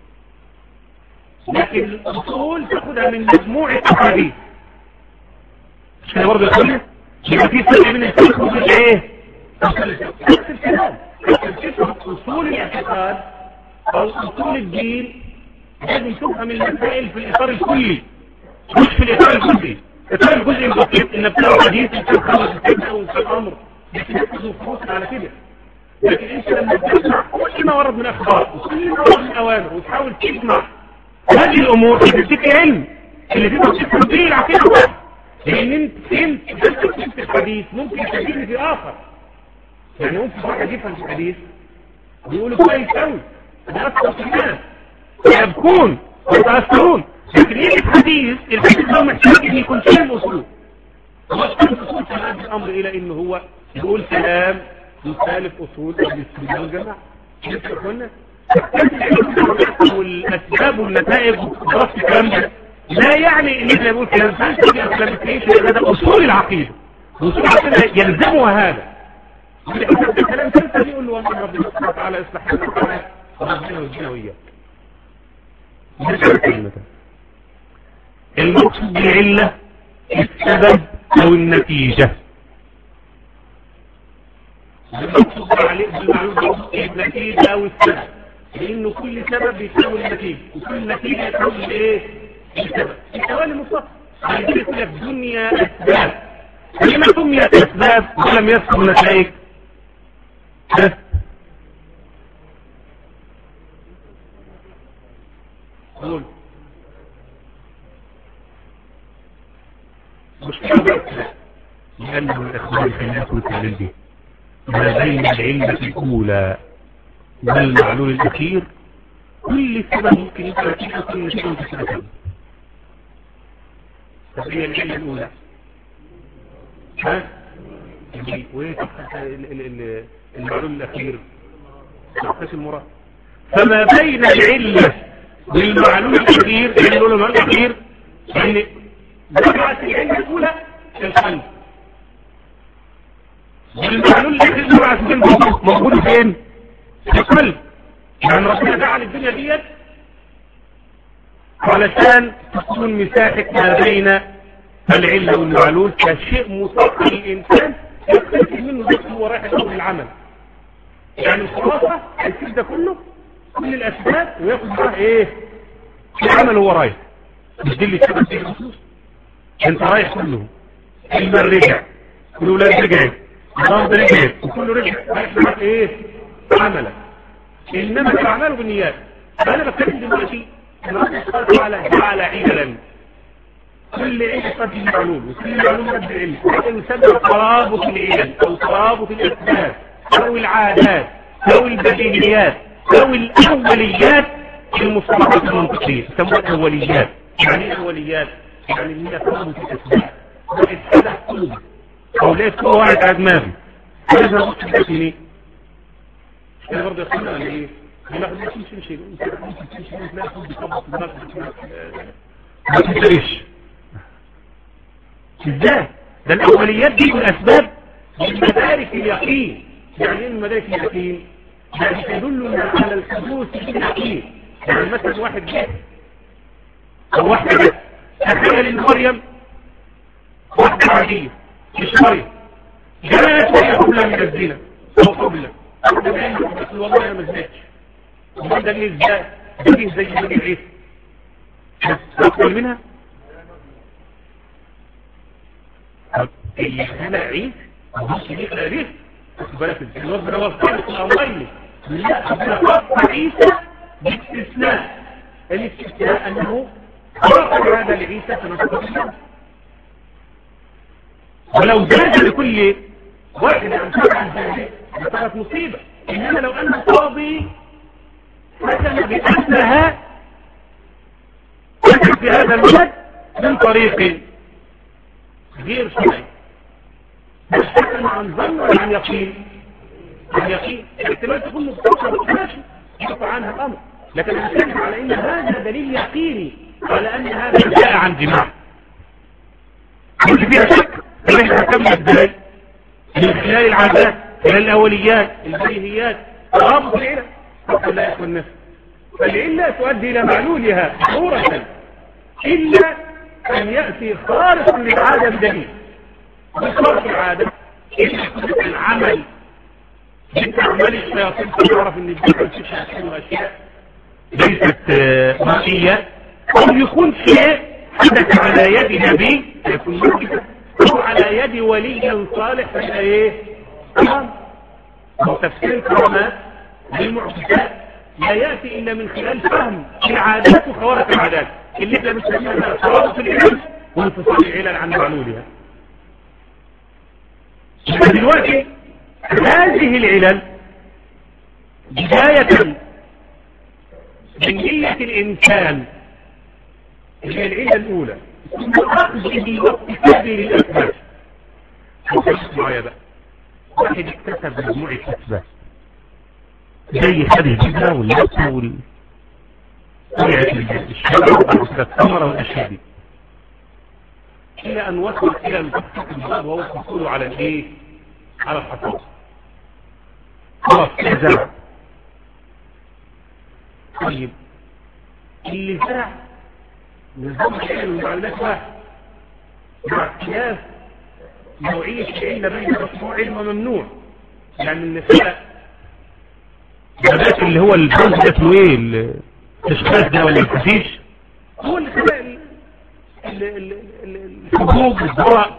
لكن الأصول تاخدها من مجموعة الحديث. مش كده برضه يا اخواني؟ يبقى في فرق بين الفقه والايه؟ نفس الكلام. اصول الاعتقاد او اصول الدين لازم تفهم المسائل في الاطار الكلي مش في الاطار الجزئي. الاطار الجزئي البسيط ان بتاع حديث في خمس ستة وفي الامر بتنفذ خصوصا على كده. لكن انت لما تسمع كل ما ورد من اخبار وكل ما ورد من اوامر وتحاول تجمع هذه الامور تديك علم اللي تقدر تفهم به العقيده. لان انت فهمت فهمت الحديث ممكن تجيني في اخر يعني ممكن واحد يفهم في الحديث بيقولوا كويس قوي ده اكثر في الناس يبكون ويتاثرون لكن ايه الحديث الحديث ده محتاج ان يكون فاهم اصول. هو اصول في هذا الامر الى انه هو يقول كلام يخالف اصول السنه والجماعه. شفت يا اخوانا؟ والاسباب والنتائج ودراسه الكلام ده لا يعني ان احنا نقول كلام فلسفي او كلام تعيش هذا اصول العقيده. اصول العقيده يلزمها هذا. الكلام فلسفي يقول له والله ربنا سبحانه وتعالى يصلح حالنا ربنا ويجينا وياك. المقصود بالعله السبب او النتيجه. المقصود بالمعلومه النتيجه او السبب لانه كل سبب بيساوي النتيجه وكل نتيجه تساوي ايه؟ السبب. السؤال مطلق عندنا في الدنيا اسباب لما سميت اسباب ولم يذكر نتائج؟ قول مشكلة لأنه الإخبار في الناس والتعليل دي ما بين العلة الأولى والمعلول الأخير كل سبب ممكن يبقى فيه كل شيء متسبب. طب هي العلة الأولى ها؟ وإيه المعلول الأخير؟ تحتاج المراد. فما بين العلة والمعلول الأخير العلة والمعلول الأخير يعني جمعت العلة الأولى القلب والمعلول الأخير جمعت القلب موجود فين؟ في القلب. يعني ربنا جعل الدنيا ديت علشان تكون مساحة ما بين العلة والمعلول كشيء مسطح للإنسان يختلف منه بس هو رايح يقوم العمل. يعني الخلاصة هيسيب ده كله كل الأسباب وياخد معاه إيه؟ العمل هو رايح. مش دي اللي تشبه فيه الفلوس. أنت رايح كله. المال رجع. الأولاد رجعت. الضرب رجعت. وكله رجع. رايح معاك إيه؟ عملك. إنما الأعمال بالنيات. فأنا بتكلم دلوقتي أن ربنا سبحانه وتعالى جعل عيدا. كل علم قد المعلوم وكل معلوم قد العلم. يسمى ترابط العلم أو ترابط الأسباب أو العادات أو البديهيات أو الأوليات المصطلحات المنطقية يسموها الأوليات. يعني ايه أوليات؟ يعني اللي هي ترابط الأسباب. واحد فتح قلوب أو لقيت كل واحد على دماغي لازم أقول لك ليه؟ أنا برضه يقول لي إيه؟ أنا أخذ لك شيء شيء أنت أخذ شيء لا أخذ بطبط دماغك ما تنساش. ازاي؟ ده الأوليات دي والأسباب من مدارك اليقين. يعني ايه من مدارك اليقين؟ يعني تدل على الحدوث في اليقين. يعني مثلا واحد جه أو واحدة جه تخيل إن مريم واحدة عادية مش مريم جلالت وهي قبلة من الزنا أو قبلة والله أنا ما زنتش. وما ده ليه ازاي؟ ده ليه زي ما عيسى أقبل منها؟ اللي خلق عيسى مش اللي خلق عيسى بالك الوزن ده وصلت الأمرين. لا خلق عيسى باستثناء الاستثناء أنه خلق هذا لعيسى فنصبت الله. ولو زاد لكل واحد عن سبع ذلك لصارت مصيبة. إنما لو أن القاضي حكم بأنها تجد في هذا الولد من طريق غير شرعي بس حكم عن ظن ولا عن يقين؟ عن يقين. احتمال تكون مستقبل ماشي يقع عنها الأمر لكن نتكلم على ان هذا دليل يقيني على ان هذا جاء عن جماع. مش فيها شك ان احنا حكمنا ازاي من خلال العادات الى الاوليات البديهيات رابط العلة حتى لا يكون نفس. فالعلة تؤدي الى معلولها ضرورة الا ان يأتي خارق للعادة بدليل. بخارق العادة العمل انت عمال الشياطين تعرف ان الجبل تشهد اشياء ليست مرئية او يكون شيء حدث على يد نبي يكون معجزة او على يد ولي صالح فيها ايه تمام. وتفسير الكرامات للمعجزات لا يأتي الا من خلال فهم العادات وخوارق العادات اللي احنا بنسميها خوارق العلم وانفصال العلل عن معلولها. دلوقتي هذه العلل بداية من نية الإنسان هي العلة الأولى ثم أخذه واقتصاده للأسباب. معايا بقى واحد اكتسب مجموعة أسباب زي خد الجبنة واللبسة وال الشجرة والثمرة والأشياء دي إلى أن وصل إلى الفقه الباب وهو الحصول على الإيه؟ على الحصول. خلاص زرع. طيب اللي زرع نظام العلم والمعلومات واحد مع اختلاف نوعية العلة بين مشروع علم وممنوع. يعني النساء النبات اللي هو الجنس ده اسمه ايه التشخيص ده ولا الكفيش هو اللي خلق الحبوب والذرة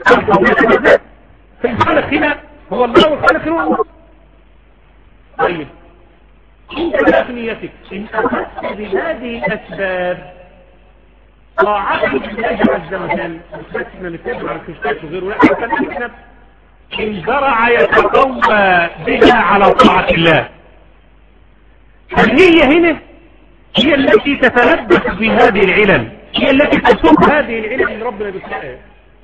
فالخالق هنا هو الله والخالق هنا الله. طيب انت بقى في نيتك ان اخذت بهذه الاسباب طاعتك لله عز وجل بس احنا نتكلم عن الكشتات وغيره لا احنا ان زرع يتقوى بها على طاعة الله. فالنية هنا هي التي تتلبس بهذه العلل هي التي تسوق هذه العلل اللي ربنا بيخلقها.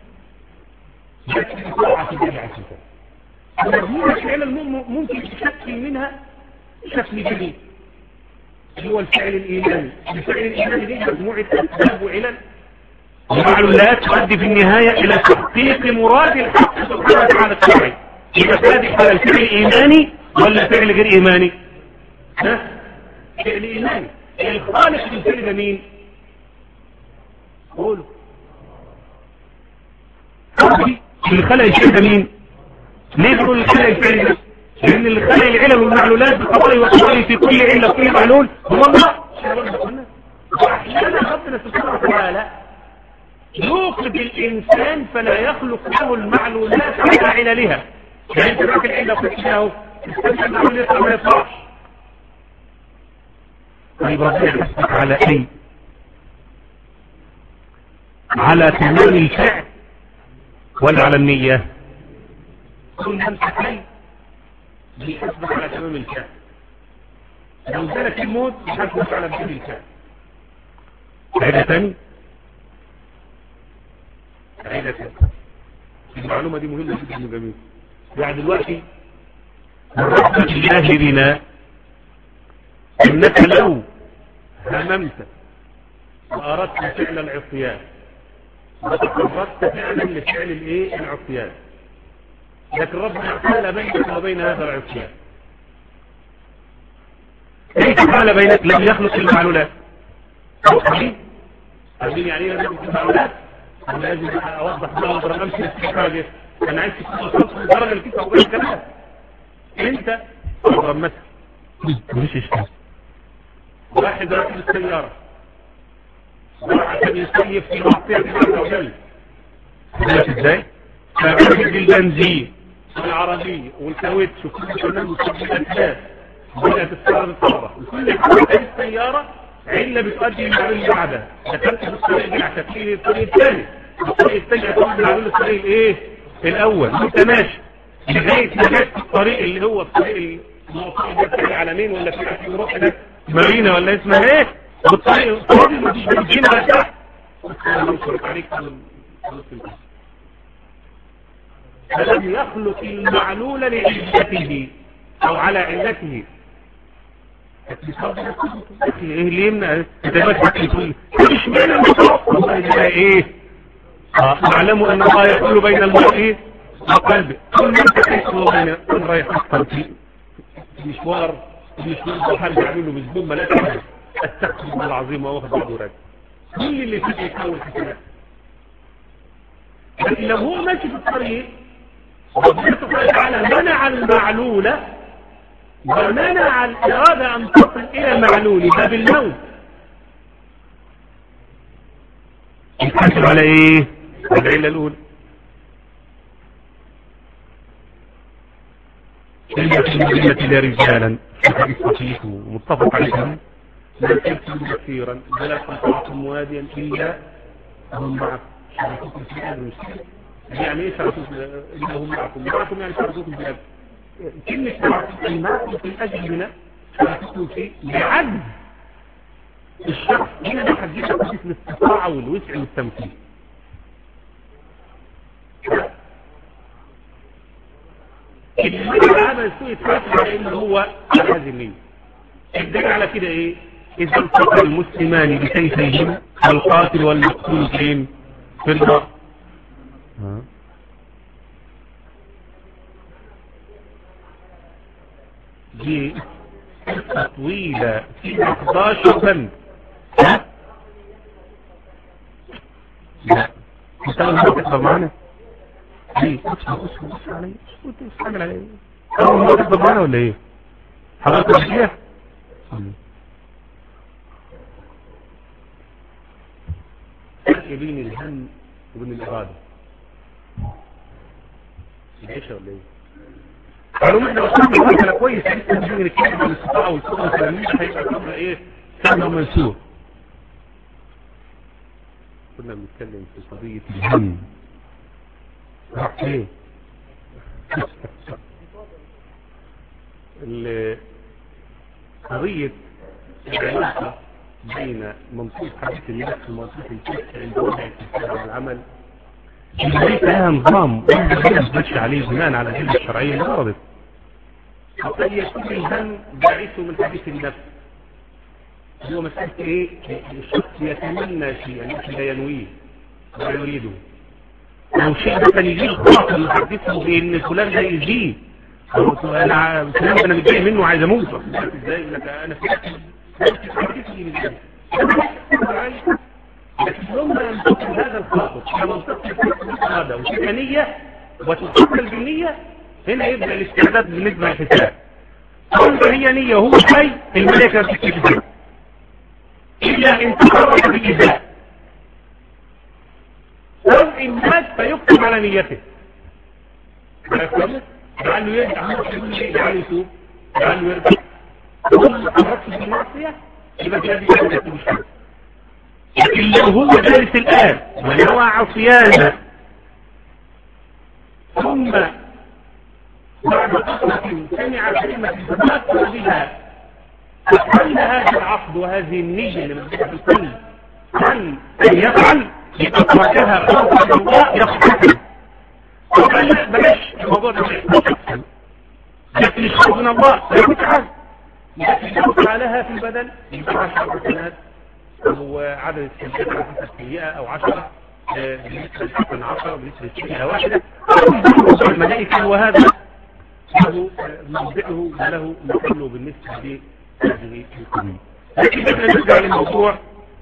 طاعة الله عز وجل. مجموعة العلل ممكن تشكل منها شكل جديد هو الفعل الإيماني. الفعل الإيماني دي مجموعة أسباب وعلل ومعلولات تؤدي في النهاية إلى تحقيق مراد الحق سبحانه وتعالى الشرعي. يبقى هذه على الفعل الإيماني ولا فعل غير إيماني؟ ها؟ فعل إيماني. الخالق للفعل ده مين؟ قولوا. اللي خلق الشيء ده مين؟ ليه بيقول اللي خلق الشيء ده؟ لان اللي خلق العلل والمعلولات بقضاء وقضاء في كل علة وكل معلول هو الله. واحيانا ربنا سبحانه وتعالى يوقف الانسان فلا يخلق له المعلولات على عللها. يعني انت معك العلة وكلها اهو تستمع المعلول يطلع ما يطلعش. طيب ربنا يحسبك على ايه؟ على تمام الفعل ولا على النية؟ كل همسة حي بيحسبك على تمام الفعل. لو جالك الموت بيحسبك على تمام الفعل. عيدة تاني عيدة تاني المعلومة دي مهمة جدا وجميلة. يعني دلوقتي من رحمة الله بنا انك لو هممت وأردت فعل العصيان وتقربت فعلا لفعل الايه العصيان، لكن ربنا حال بينك وبين هذا العصيان. كيف حال بينك؟ لم يخلق المعلولات. صحيح؟ عارفين يعني ايه لم يخلق المعلولات؟ انا لازم اوضح بقى اقدر امشي في انا عايز تكون الدرجه اللي فيها وبين كلام انت اضرب مثلا مش اشتغل واحد راكب السياره عشان يسيف في معصيه الله وجل ازاي؟ فعمل البنزين والعربيه والكاوتش وكل الكلام وكل الاساس بدات السياره تتطور وكل حاجه السياره عله بتؤدي المعلول اللي بعدها. دخلت في الطريق دي عشان تيجي الطريق الثاني الطريق الثاني هتاخد المعلول الطريق الايه؟ الاول وانت ماشي لغايه ما جت الطريق اللي هو الطريق الموصول ده في العالمين ولا في نروح هناك مارينا ولا اسمها ايه؟ والطريق الطريق مفيش بنزين ولا تحت عليك فلم يخلق المعلول لعلته او على علته. ايه اللي يمنع انت بس تقول مش معنى والله ده ايه؟ اعلموا ان الله يحول بين المرء وقلبه. كل ما انت تحسه بين كل رايح في مشوار مشوار حد يعمل له بزبون ملاك استغفر العظيم واخد بعضه راجع كل اللي فيه يحاول حسنات. لكن لو هو ماشي في الطريق ربنا سبحانه وتعالى منع المعلولة ومنع الإرادة أن تصل إلى معلول ده بالموت يتحسب على إيه؟ العلة الأولى. إلا في المدينة لا رجالا في حديث صحيح ومتفق عليهم لا تكتبوا كثيرا ولا تنفعكم واديا إلا هم معكم شركوكم في الأجر المسلم. يعني إيه شركوكم إلا هم معكم؟ معكم يعني شركوكم في الأجر. كلمة معكم معكم في الأجر هنا شركوكم في بعد الشخص هنا ده حديث حديث الاستطاعة والوسع والتمثيل. اللي هذا السوء يتحاسب على إنه هو على هذه النية. الدليل على كده إيه؟ إذا التقى المسلمان بسيفيهما القاتل والمقتول فين؟ في النار. دي طويلة في احداشر بند. لا انت لازم تحضر معانا. ليه؟ اسمع اسمع اسمع علي اسمع تستعمل علي اول ما تحضر معانا ولا ايه؟ حضرتك الشيخ فرق بين الهم وبين الإرادة ايش ولا ايه؟ قالوا احنا وصلنا مثلا كويس لسه بنيجي نتكلم عن الاستطاعة والقدرة والتلميذ هيبقى كلنا ايه؟ سهل ومنسوخ. كنا بنتكلم في قضية الهم راح ايه؟ قضية العلاقة بين منطوق حديث النفس ومنطوق الكفر عند وضع التفكير على العمل ليس لها نظام ولا يثبتش عليه بناء على الأدلة الشرعية اللي وردت. وقد يكون الهم باعثه من حديث النفس هو مسألة ايه؟ الشخص يتمنى شيئا لكن لا ينويه ولا يريده او شيء مثلا يجي الخاطر يحدثه بان فلان ده يجيه انا فلان انا متضايق منه وعايز اموت ازاي لك انا في حدثني ازاي لكن لما ينتقل هذا الخاطب إلى منطقة الإرادة وشكانية وتتحمل بالنية، هنا يبدأ الاستعداد بالنسبة للحساب. كل هي نية وهو حي الملائكة بتكتب إلا إن تقرب بالإزاء أو إن مات فيكتب على نيته. لعله يرجع لعله يتوب لعله يرجع. ثم أردت بالمعصية يبقى في هذه الحالة مشكلة. لكن لو هو جالس الآن ونوى عصيانا ثم بعد فترة سمع كلمة تذكر بها فحل هذا العقد وهذه النية اللي موجودة في الكل عن أن يفعل يتركها خوفا من الله يخطئ. وقال لا بلاش الموضوع ده يخطئ، لكن الخوف من الله لا يفعل، لكن لو فعلها في البدن يبقى عشر سنوات هو عدد السنوات السيئة أو عشرة بالنسبة لحسن عشرة بالنسبة للسيئة واحدة الملائكة، وهذا له موضعه وله محله بالنسبة لهذه القضية. لكن احنا نرجع للموضوع.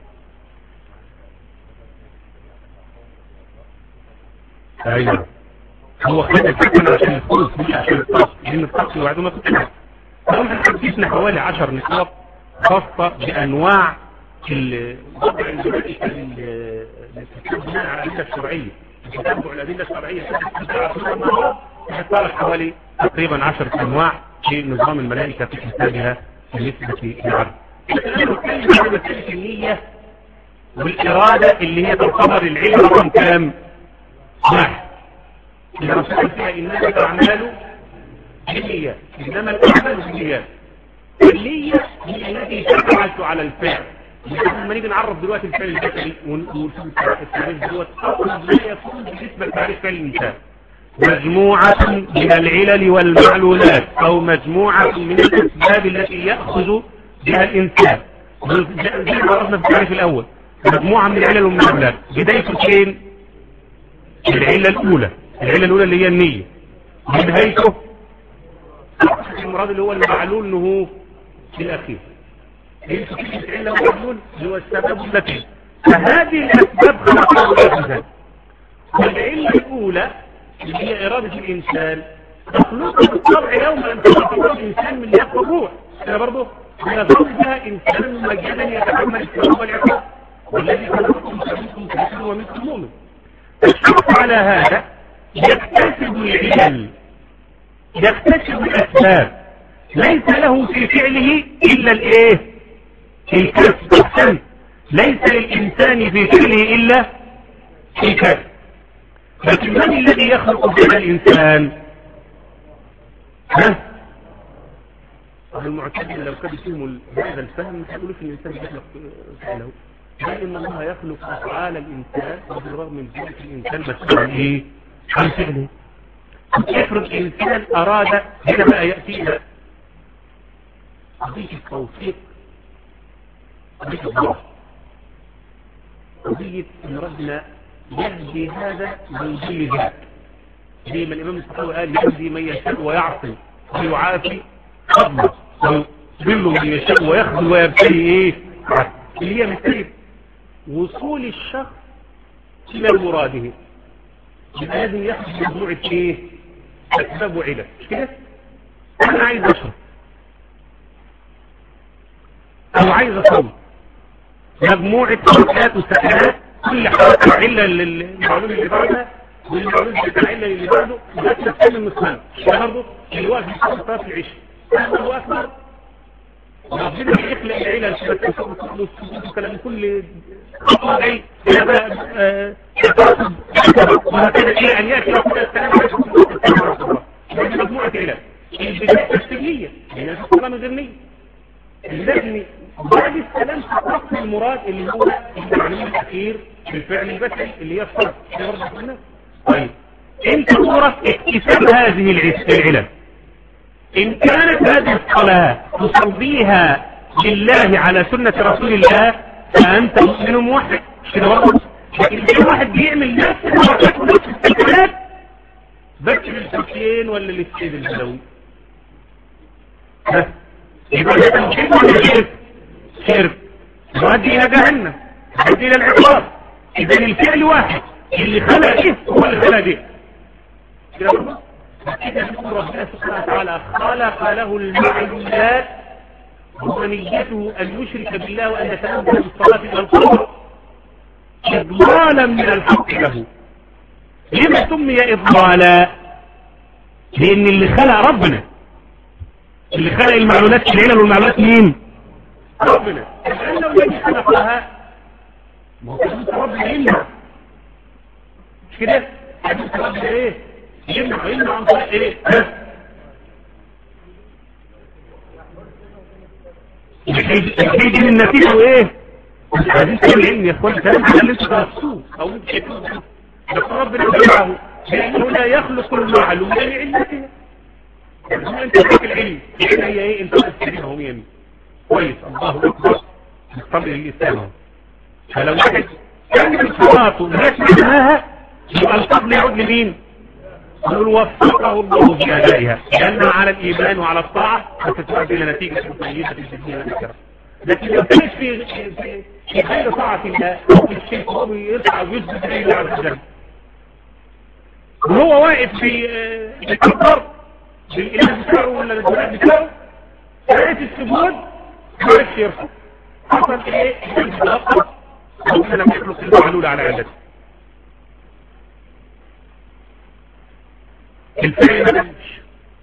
ايوه هو خد الحكم عشان الفلوس مش عشان الطاقة، لأن الطاقة وعدونا في الكلام. فهم حديثنا حوالي عشر نقاط خاصة بأنواع الوضع الملائكة للتتبع على الأدلة الشرعية. تتبع الأدلة الشرعية تتبع حوالي تقريبا عشرة أنواع في نظام الملائكة في حسابها بالنسبة للعبد. مسألة النية والإرادة اللي هي تعتبر العلم رقم كام؟ واحد. إذا رسول فيها إنما الأعمال بالنية، إنما الأعمال بالنية. النية هي التي تبعث على الفعل. لما نيجي نعرف دلوقتي الفعل البشري ونشوف التعريف دلوقتي أقل ما يكون بالنسبة لتعريف فعل الإنسان مجموعة من العلل والمعلولات أو مجموعة من الأسباب التي يأخذ بها الإنسان. زي ما عرفنا في التعريف الأول مجموعة من العلل والمعلولات بدايته فين؟ العلة الأولى، العلة الأولى اللي هي النية. بدايته المراد اللي هو المعلول انه في الأخير. العلة والمعلول اللي هو السبب التي فهذه الأسباب خلقها الإنسان. والعلة الأولى اللي هي إرادة الإنسان تخلق بالطبع يوم أن تخلق الإنسان من يقوى الروح. أنا برضو نظر بها إنسان مجدا يتحمل الثواب والعقاب والذي خلقكم فمنكم كافر ومنكم مؤمن. الشخص على هذا يكتسب العلل يكتسب الأسباب ليس له في فعله إلا الإيه؟ الكسب. ليس للإنسان في فعله إلا الكسب. لكن من الذي يخلق بها الإنسان؟ ها؟ المعتدل لو كان يفهموا هذا الفهم يقولوا في الإنسان يخلق فعله، لأن الله يخلق أفعال الإنسان وبالرغم من ذلك الإنسان مسؤول إيه؟ عن فعله. افرض الإنسان أراد هنا بقى يأتي إلى قضية التوفيق، قضية الله، قضية أن ربنا يهدي هذا ويضل ذاك. زي ما الإمام الصحابي قال يهدي من يشاء ويعصي ويعافي فضله ويضل من يشاء ويخذل ويبتلي إيه؟ اللي هي مثل وصول الشخص إلى مراده. يبقى لازم ياخد مجموعة إيه؟ أسباب وعلة. مش كده؟ أنا عايز أشرب أو عايز أصلي، مجموعة حركات وسكنات كل حركة علة للمعلوم اللي بعدها والمعلوم بتاع علة اللي بعده ذات نفسها من مسلم. برضه الواقع في صلاة العشاء الله أكبر ربنا يخلق العلة الشبكة كلام كل خطأي وهكذا إلى أن يأتي ربنا السلام عليكم مجموعة علة. البداية السجنية هي الصلاة من غير نية. لازم بعد السلام تطلق المراد اللي هو المعنى الأخير بالفعل البشري اللي هي الصلاة. طيب انت صورة اكتساب هذه العلل. إن كانت هذه الصلاة تصليها لله على سنة رسول الله فأنت مسلم موحد. مش كده برضه؟ لكن في واحد بيعمل نفس الحركات ونفس السكنات بس للحسين ولا للسيد البلوي. ها؟ يبقى ده تنشيط ولا شرك؟ شرك. يؤدي إلى جهنم. هذه الى العقاب. اذا الفعل واحد، اللي خلق ايه هو اللي خلق ده كده. ربنا سبحانه وتعالى خلق له المعلومات، ونيته ان يشرك بالله وان يتنزل بالصلاه الى القبر اضلالا من الحق له. لما سمي اضلالا؟ لان اللي خلق ربنا، اللي خلق المعلومات العلل والمعلومات مين؟ ربنا. لانه الذي خلقها ما هو ربنا يمنع، مش كده؟ ربنا ايه؟ يمنع يمنع عن طريق ايه؟ الحيد من النتيجة وايه؟ هذه العلم يا اخوان كلام اللي انتوا درستوه او انتوا لكن ربنا يدعه لانه لا يخلق المعلومة لعلتها. انت تلك العلم العلم هي ايه؟ انت تستخدمهم يمين كويس. الله اكبر بالصبر الاسلام. فلو واحد كان صلاته الناس معناها يبقى الفضل يعود لمين؟ نقول وفقه الله في ادائها، لانها على الايمان وعلى الطاعه فتتؤدي الى نتيجه طيبه في الدنيا والاخره. لكن لو كانت في في غير طاعه الله او في الشرك هو يرفع ويسجد لله عز وجل وهو واقف في يكبر بالاله بتاعه ولا بالدعاء بتاعه، ساعه السجود ما عرفش يرفع. حصل ايه؟ ربنا لم يخلق المعلول على عدده. الفعل ما ماتش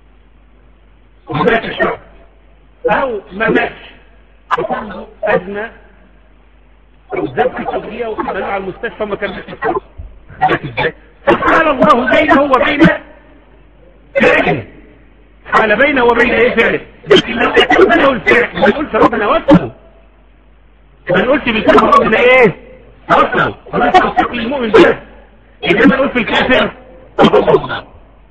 ومات الشرع او ما ماتش وكان ادنى او ذبح التوجيه وخلوه على المستشفى ما كان بيتحرك. ازاي؟ فحال الله بينه وبين فعله، حال بينه وبين ايه؟ فعله. لكن لو له الفعل ما قلت ربنا وصفه، ما قلت بالكلمه ربنا ايه؟ وصفه. ولا توصف المؤمن بس، انما نقول في الكافر الله.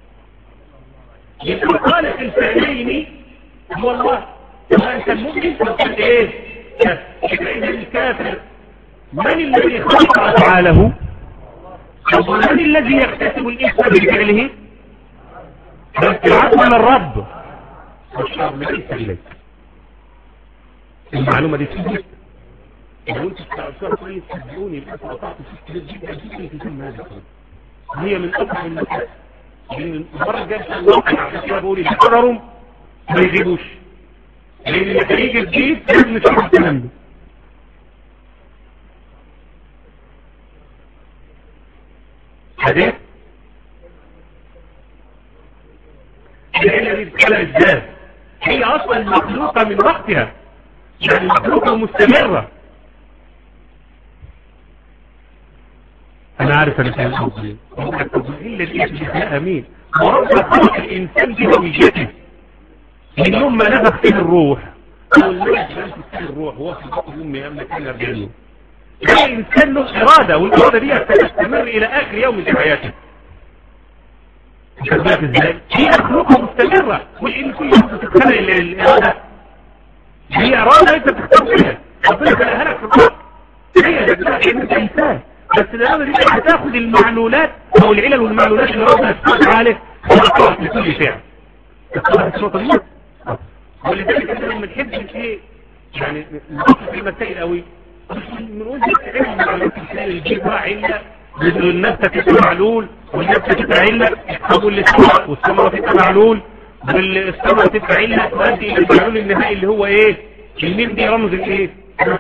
يبقى خالق الفعلين هو الله. وانت المؤمن تقول ايه؟ فإن الكافر من الذي خلق افعاله؟ ومن الذي يكتسب الاثم بفعله؟ العدل من الرب والشر ليس اليك. المعلومه دي تثبت. لو انت بتعرفها كويس صدقوني يبقى قطعت كتير جدا جدا في كل هذا. هي من اكثر المسائل. لأن المرة الجاية الواقع عشان كده بقول اللي قرروا ما يجيبوش، لأن اللي هيجي الجديد لازم نشوف الكلام ده. حديث العلة دي بتتكلم ازاي؟ هي أصلا مخلوقة من وقتها، يعني مخلوقة مستمرة. انا عارف انا كان قصدي الا دي اخلاقها مين؟ وربنا خلق الانسان بهويته من يوم ما نفخ فيه الروح. اول ما نفخ فيه الروح هو في بطن امي قبل كان أربعين. الانسان له اراده، والاراده دي تستمر الى اخر يوم في حياته. شايف ازاي؟ هي مخلوقه مستمره، وان كل يوم تتخلق الاراده هي اراده انت تختار فيها. ربنا خلقها لك في الارض، هي ده انت انسان. بس الأمر دي هتاخد المعلولات او العلل والمعلولات اللي ربنا سبحانه عليه خلقها لكل فعل. تختارها في النقطة دي. ولذلك احنا لما نحب ايه؟ يعني نقصد في المسائل قوي. من وجهة علم المعلولات الجيب بقى علة، والنبتة تبقى معلول، والنبتة تبقى علة، طب الثمرة والثمرة تبقى معلول، والثمرة تبقى علة تؤدي الى المعلول النهائي اللي هو ايه؟ الميم دي رمز الايه؟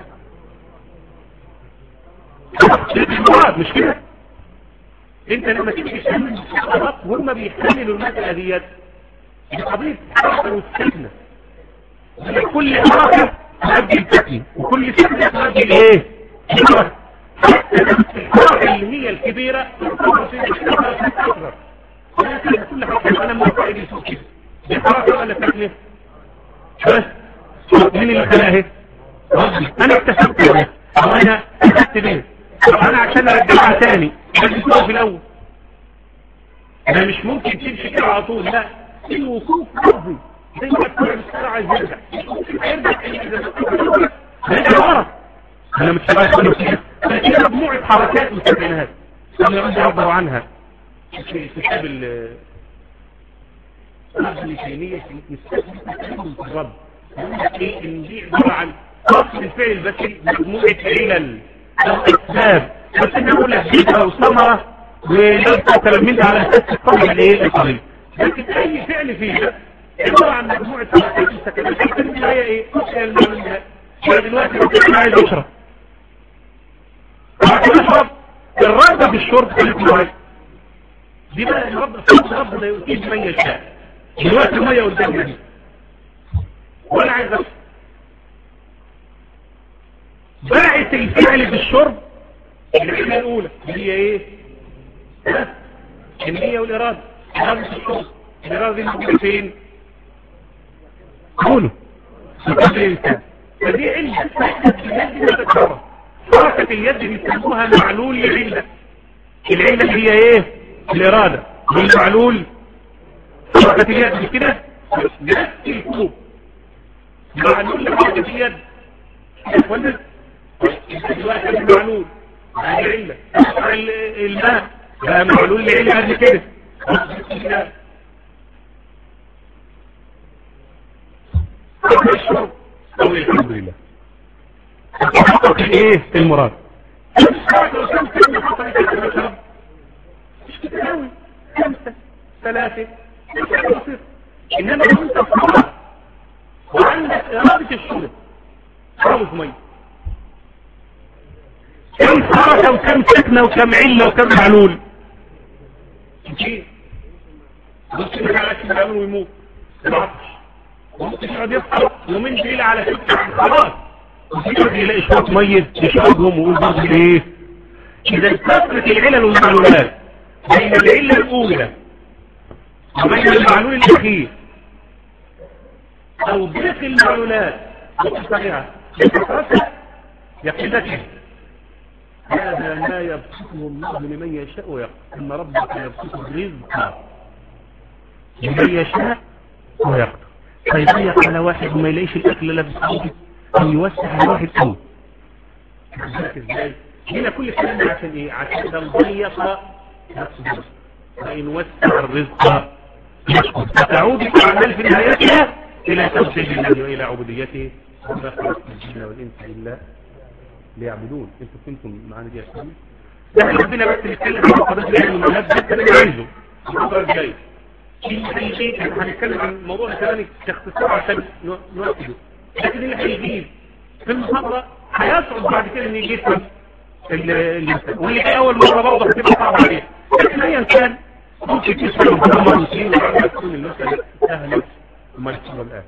مش كده؟ انت لما تيجي تشتغل وهم بيحللوا المسألة ديت بقضية حركة والسكنة. كل حركة تؤدي السكنة، وكل سكنة تؤدي الايه؟ الحركة اللي هي الكبيرة تصغر. كل حركة انا موقع دي سوق كده دي حركة ولا سكنة؟ بس مين اللي خلاها؟ انا اكتشفت ده او انا اخدت بيه. طب انا عشان ارجعها تاني لازم تقف في الاول. انا مش ممكن تمشي كده على طول، لا، الوقوف لحظي زي ما تكون السرعه عايز يرجع يرجع يرجع ورا. انا مش عايز اقول كده، هي مجموعه حركات مستقبلات انا عندي اعبر عنها في كتاب ال الكلينيه مستقبل الرب. ان دي عباره عن اصل الفعل البشري مجموعه علل اسباب بس نقول لك وثمره ولسه تلميذ على اساس الطبع الايه القليل. لكن اي فعل فيه عباره عن مجموعه حركات سكنات هي ايه؟ هي دلوقتي انا عايز اشرب اشرب الرغبه في الشرب كويس دي بقى الرب الرب ده يؤتيه من يشاء. دلوقتي الميه قدامي دي وانا عايز اشرب باعت الفعل بالشرب العلة الاولى هي ايه؟ النية والارادة. إرادة الشرب الارادة دي موجودة فين؟ قولوا قبل الانسان. فدي علة اليد بتتكرر. حركة اليد بيسموها معلول لعلة. العلة هي ايه؟ الارادة والمعلول حركة اليد كده نفس الكوب معلول لحركة اليد ولا دلوقتي المعلول العلة الماء بقى معلول لعلة قبل كده الشرب قول الحمد لله ايه المراد مش كده قوي خمسة ثلاثة انما انت صعب وعندك ارادة الشرب حرف مية كم حركة وكم سكنة وكم علة وكم معلول كتير بص كده على كده معلول ويموت العطش وممكن يقعد يفطر يومين دليل على فكرة خلاص ويقعد يلاقي شوية مية يشربهم ويقول برضه ايه اذا كثرة العلل والمعلولات بين العلة الاولى وبين المعلول الاخير او ضيق المعلولات وتصحيحها يتفرسها يقصدك هذا ما يبسطه الله لمن يشاء ويقصد ان ربك يبسط الرزق لمن يشاء ويقصد فيضيق على واحد وما يلاقيش الاكل لا بسعوده او يوسع على واحد قوي ازاي هنا كل كلام عشان ايه عشان ده ضيق يقصد فان وسع الرزق يشكر فتعود الاعمال في نهايتها الى توحيد الله والى عبوديته وما خلقت الجن والانس الا ليعبدون. انتوا كنتم معانا دي عشان احنا ربنا بس نتكلم عن قضيه العلم والمنهج ده اللي انا عايزه المره الجايه شيء احنا هنتكلم عن موضوع ثاني باختصار عشان نوقفه. لكن اللي هيجيب في المحاضره هيصعب بعد كده ان يجي يفهم واللي جاي اول مره برضه هتبقى صعبه عليه. لكن ايا كان ممكن تسمع محمد مسلم وعلى تكون المساله سهله وما يحصل الان.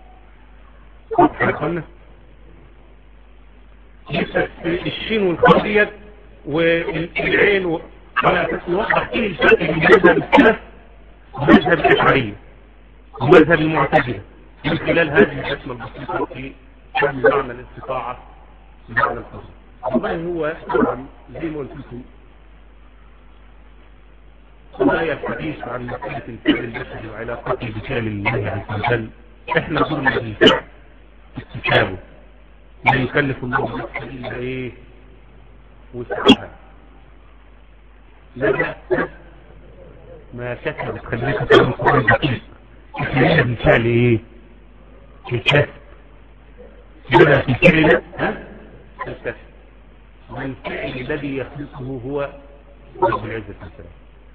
اخوانا الشين والخاء والعين وعلى اساس نوضح ايه الفرق بين مذهب السلف ومذهب الاشعريه ومذهب المعتزله من خلال هذه الرسمه البسيطه في فهم معنى الاستطاعه بمعنى الفصل. والله هو طبعا زي ما قلت لكم قضايا الحديث عن مساله الفعل البشري وعلاقته بفعل الله عز وجل احنا قلنا بالفعل استجابه لا يكلف الله نفسا الا ايه وسعها لا ما كتبت خليك في القرآن الدقيق احنا بالفعل ايه الكسب هذا في الفعل ها الكسب والفعل الذي يخلقه هو رب العزة والسلام.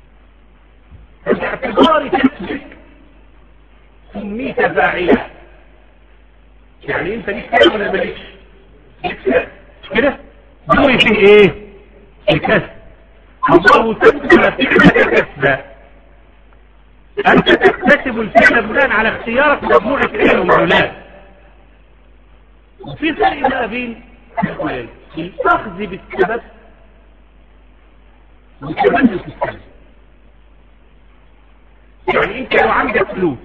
باعتبار كسبك سميت فاعلا يعني انت ليك كده ولا مالكش ليك كده دوي فيه ايه الكسب الله تكتب فعلك كسبا انت تكتسب الفعل بناء على اختيارك مجموعة فعل ومعلولات. وفي فرق بقى بين الاخذ بالسبب والتمني في السبب. يعني انت لو عندك فلوس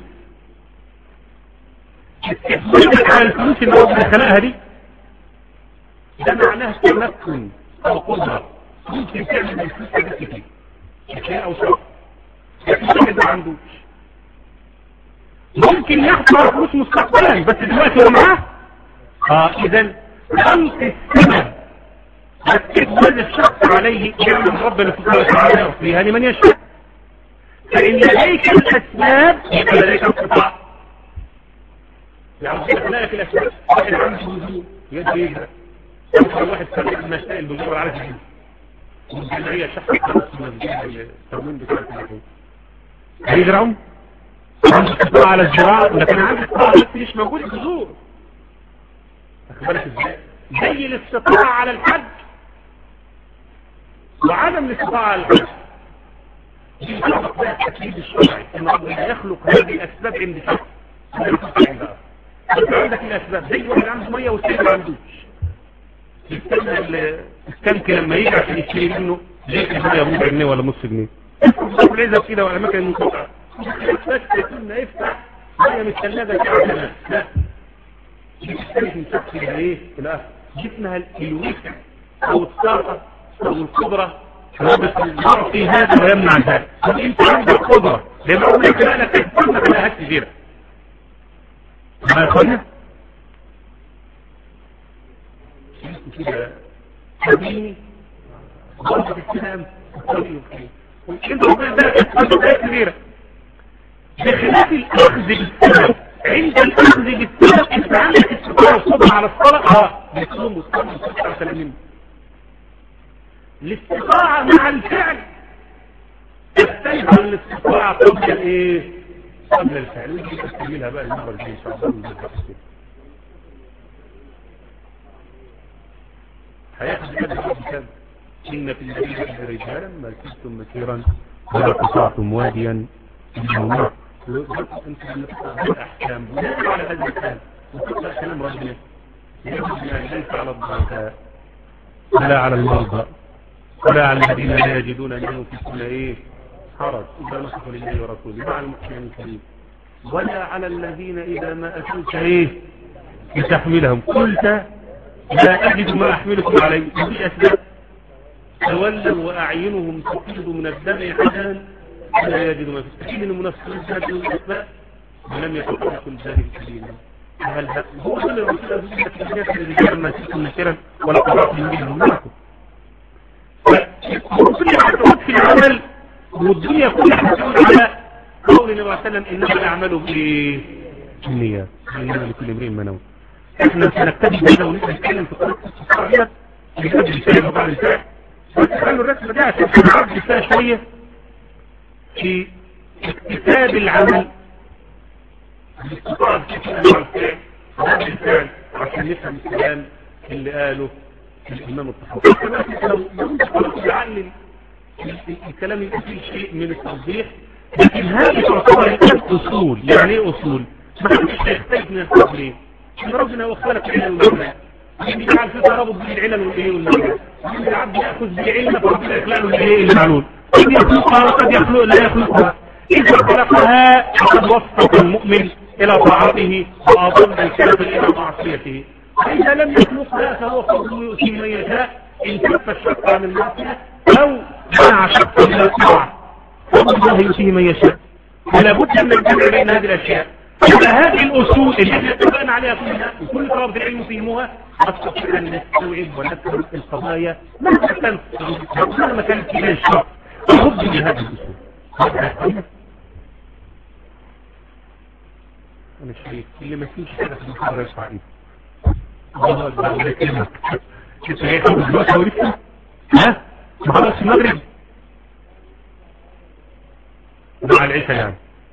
استحمالك على الفلوس اللي ربنا خلقها دي ده معناه تمكن او قدرة ممكن تعمل الفلوس ده كتير شيء او شيء لكن ما عندوش ممكن يحصل على فلوس مستقبلا بس دلوقتي هو معاه اه اذا خلق السبب هتكتب الشخص عليه يعمل ربنا سبحانه وتعالى فيها لمن يشاء. فإن لديك الأسباب يبقى لديك القطاع يعني خلقك الأسباب واحد عنده وزون يد يجرى أول واحد سأل المسائل بالجبر على جديد والجمعية شحة من التموين بتاع التليفون هيزرعهم عنده استطاعة على الزراعة لكن عنده استطاعة بس مش موجود الجذور أخبرك ازاي زي الاستطاعة على الحج وعدم الاستطاعة على الحج دي سبب بقى التكليف الشرعي ان ربنا يخلق هذه الاسباب عند شخص انت عندك الاسباب زي واحد عنده ميه والثاني ما عندوش يستنى التانك لما يجي عشان يشتري منه ليه الميه ربع جنيه ولا نص جنيه يفتح العزب كده ولا مكان منقطع بس كنا يفتح ميه من الثلاجه كده لا يختلف من شخص الى ايه الى جسمها الوسع او الطاقه او القدره يعطي هذا ويمنع ذلك انت عندك قدرة لما اقول لك لا لك تستنك لها كثيرة ما يخلنا كده حبيني غلطة السلام انت ربنا ذلك تستنك كثيرة بخلاف الاخذ بالسلام عند الاخذ بالسلام انت عندك استطاعة الصبح على الصلاة اه بيصوم وصوم وصوم على سلامين الاستطاعة مع الفعل تستيقظ الاستطاعة قبل ايه قبل الفعل ودي تستعملها بقى المرة الجاية ان شاء الله هياخد كده كده ان في الذين رجالا ما كنتم مسيرا ولا قطعتم واديا انه انت الاحكام بناء على هذا الكلام وتقرا كلام ربنا ليس على الضعفاء ولا على المرضى ولا على الذين لا يجدون أنهم في كل إيه حرج إذا نصفوا لله ورسوله مع المحسنين الكريم ولا على الذين إذا ما أتوك إيه لتحملهم قلت لا أجد ما أحملكم عليه مفيش أسباب تولوا وأعينهم تفيض من الدم حزنا لا يجدوا ما في السبيل من منافقين هذه الأسباب ولم يتقلق الجاهل الكريم هل هو كل الرسول أزوجة في الناس الرجال ما تكون نكرا ولا قرأت منهم معكم كل حاجة في العمل والدنيا كلها تقول على قول النبي صلى الله عليه وسلم إنما الأعمال بالنيات إنما لكل امرئ ما نوى احنا سنكتبي بهذا ونبقى نتكلم في قصة الصحابية اللي قبل الفعل وبعد الفعل خلوا الرسمة دي عشان نعرف فيها شوية في كتاب العمل الاستطاعة بشكل مع الفعل وبعد الفعل عشان نفهم الكلام اللي قاله الإمام الطحاوي لو انت خلاص تعلم الكلام يبقى فيه شيء من التوضيح لكن هذه تعتبر الآن أصول يعني ايه أصول؟ ما حدش هيختلف من التوضيح ان ربنا وخلق العلم والمعنى يجعل في ترابط بين العلم والايه والمعنى العبد يأخذ بالعلم فربنا يخلق له الايه المعلول قد يخلقها وقد يخلق لا يخلقها إذا خلقها فقد وفق المؤمن إلى طاعته وأضل الكافر إلى معصيته فإذا لم يخلقها فهو فضل يؤتي من يشاء إن كف الشق عن المعصية أو منع شق من الطاعة فضل الله يؤتيه من يشاء فلا بد من الجمع بين هذه الأشياء هذه الأصول اللي اتفقنا عليها كلها وكل طلبة العلم فهموها نستطيع أن نستوعب ونفهم القضايا مهما كانت مهما كانت فيها الشرع نرد بهذه الأصول. أنا شايف اللي ما فيش حاجة في المحاضرة يرفع إيده الله أكبر ولا كلمة كنت هيخلص دلوقتي ولسه ها محاضرة المغرب مع العشاء يعني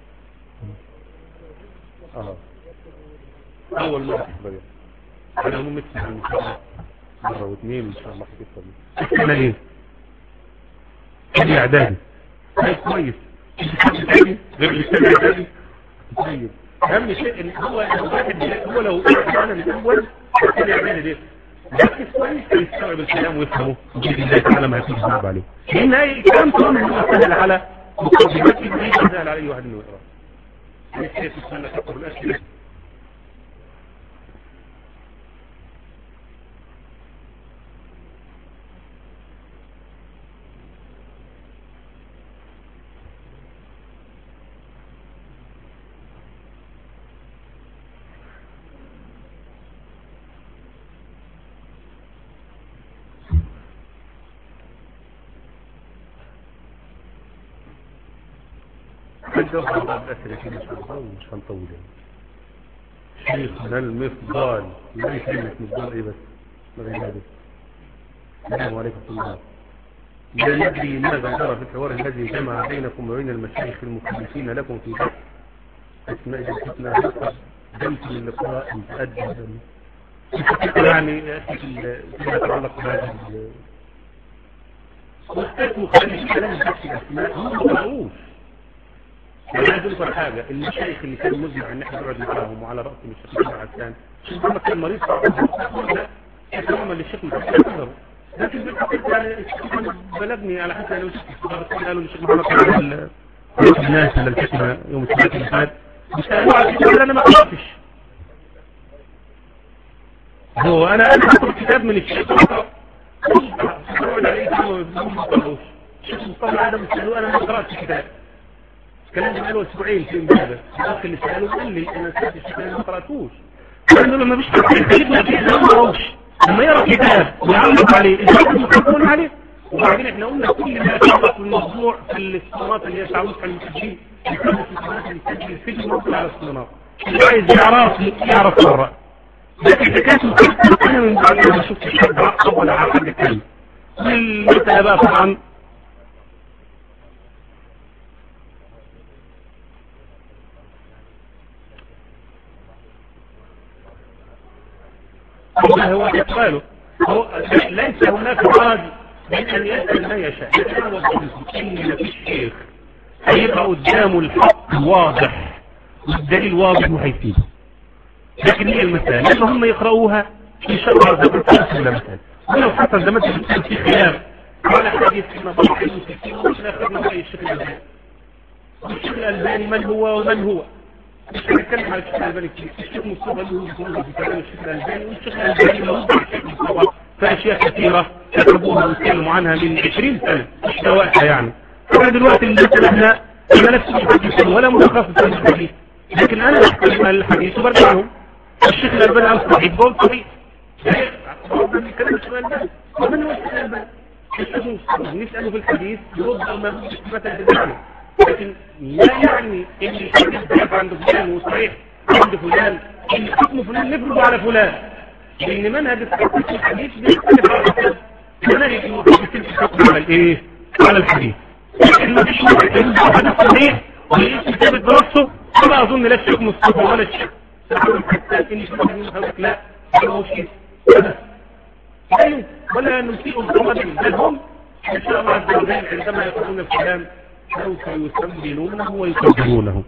اه اول مرة تحضر انا هم مثل ان شاء الله مرة واثنين ان شاء الله حكيت انا ايه كان اعدادي كويس غير الاستاذ اعدادي طيب اهم شيء ان هو الواحد هو لو انا من الاول كان اعدادي ده بس كويس يستوعب الكلام ويفهمه باذن الله تعالى ما هيكون صعب عليه لان الكلام كله هو سهل على مقدمات جديده سهل على اي واحد انه يقراه أنا كيف أتمنى تقرأ الأسئلة هنجاوب بعض الأسئلة كده إن شاء الله ومش هنطول يعني شيخنا المفضال لا كلمة مفضال إيه بس ما غير هذا السلام عليكم الله. لا ندري ماذا جرى في الحوار الذي جمع بينكم وبين المشايخ المخلصين لكم في بحث أسماء جلستنا جلسة اللقاء متأدب يعني فيما يتعلق بهذه وقت مخالف كلام بحث الأسماء هم ما قرأوش. يعني عايز أقول لك حاجة، المشايخ اللي كانوا مزمع إن احنا نقعد معاهم وعلى رأس الشيخ عسان الشيخ محمد كان مريض لا يتعامل للشيخ محمد، لكن بالحقيقة يعني بلغني على حسب لو شفت قالوا للشيخ محمد كان الناس اللي الكتبة يوم الثلاث اللي فات بيسألوا على الكتاب أنا ما قرأتش. هو أنا أنا أقرأ كتاب من الشيخ أقرأ الشيخ مصطفى عادة بيسألوا أنا ما قرأت كتاب. الكلام ده قالوا أسبوعين في إمبابة الأخ اللي سألوا قال لي أنا سألت الشيخ أنا ما قرأتوش. قالوا لما بيش تقريبنا فيه ما قرأوش لما يرى كتاب ويعلق عليه الكتاب مقرأون عليه. وبعدين احنا قلنا كل ما يتعلق في الموضوع في الاسطوانات اللي هي تعود على المسجين يكون في الاسطوانات اللي تسجل في الموضوع على الاسطوانات اللي عايز يعرف يعرف مرة. لكن كانت مكتبة أنا من بعد ما شفت الشاب عقب ولا عقب الكلمة المثل بقى طبعا هو يقبله هو ليس هناك حرج من أن يسأل ما يشاء. لكن هو إن مفيش شيخ هيبقى قدامه الحق واضح والدليل واضح وهيفيده. لكن هي المسألة لما هم يقرأوها في شرع زمان ولا مثلا ولو حصل زمان في خلاف على حديث ابن بطح المسكين ومش ناخدنا رأي الشيخ الألباني. الشيخ الألباني من هو ومن هو مش هنتكلم على الشيخ الألباني كتير. الشيخ مصطفى له يقول في كلام الشيخ الألباني والشيخ الألباني له الشيخ مصطفى فأشياء كثيرة يكتبوها ويتكلموا عنها من عشرين سنة مش دواءها يعني. فأنا دلوقتي اللي احنا ما نفسي ولا متخصص في الحديث لكن أنا أحكي الحديث وبرجعهم. الشيخ الألباني عن صحيح بقول صحيح من كلام الشيخ الألباني ومن هو الشيخ الألباني الشيخ مصطفى نسأله في الحديث يرد ما مثلا بالمعنى. لكن لا يعني ان الحديث ضعيف عند فلان وصحيح عند فلان ان حكم فلان نفرضه على فلان لان منهج الحديث بيختلف على الحديث منهج المحدثين في الحكم على الايه على الحديث. لكن ما فيش واحد عنده حديث صحيح ويقيس كتابه بنفسه ولا اظن لا الشيخ مصطفى ولا الشيخ حتى ان الشيخ لا هو شيء لا ولا نسيء الضمن بل هم ان شاء الله عز وجل عندما يقولون الكلام سوف يسمونه ويكبرونه.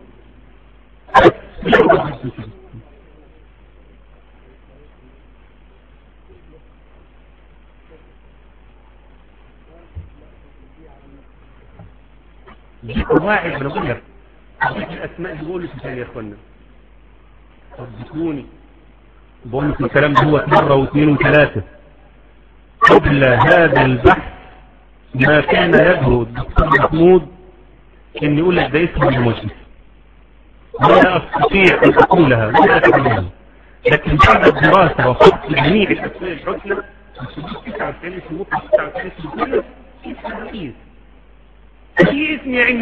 دي قواعد بنقول لك الاسماء اللي بقول لك يا اخوانا صدقوني بقول لك الكلام دوت مره واثنين وثلاثه قبل هذا البحث ما كان يجرؤ الدكتور محمود ان يقول لك ده اسم المجلس ولا استطيع ان اقولها ولا اتكلمها. لكن بعد الدراسه وفحص جميع الاسماء الحسنى تسعة وتسعين اسم مطلق تسعة وتسعين اسم كله اسم رئيس اي اسم يعني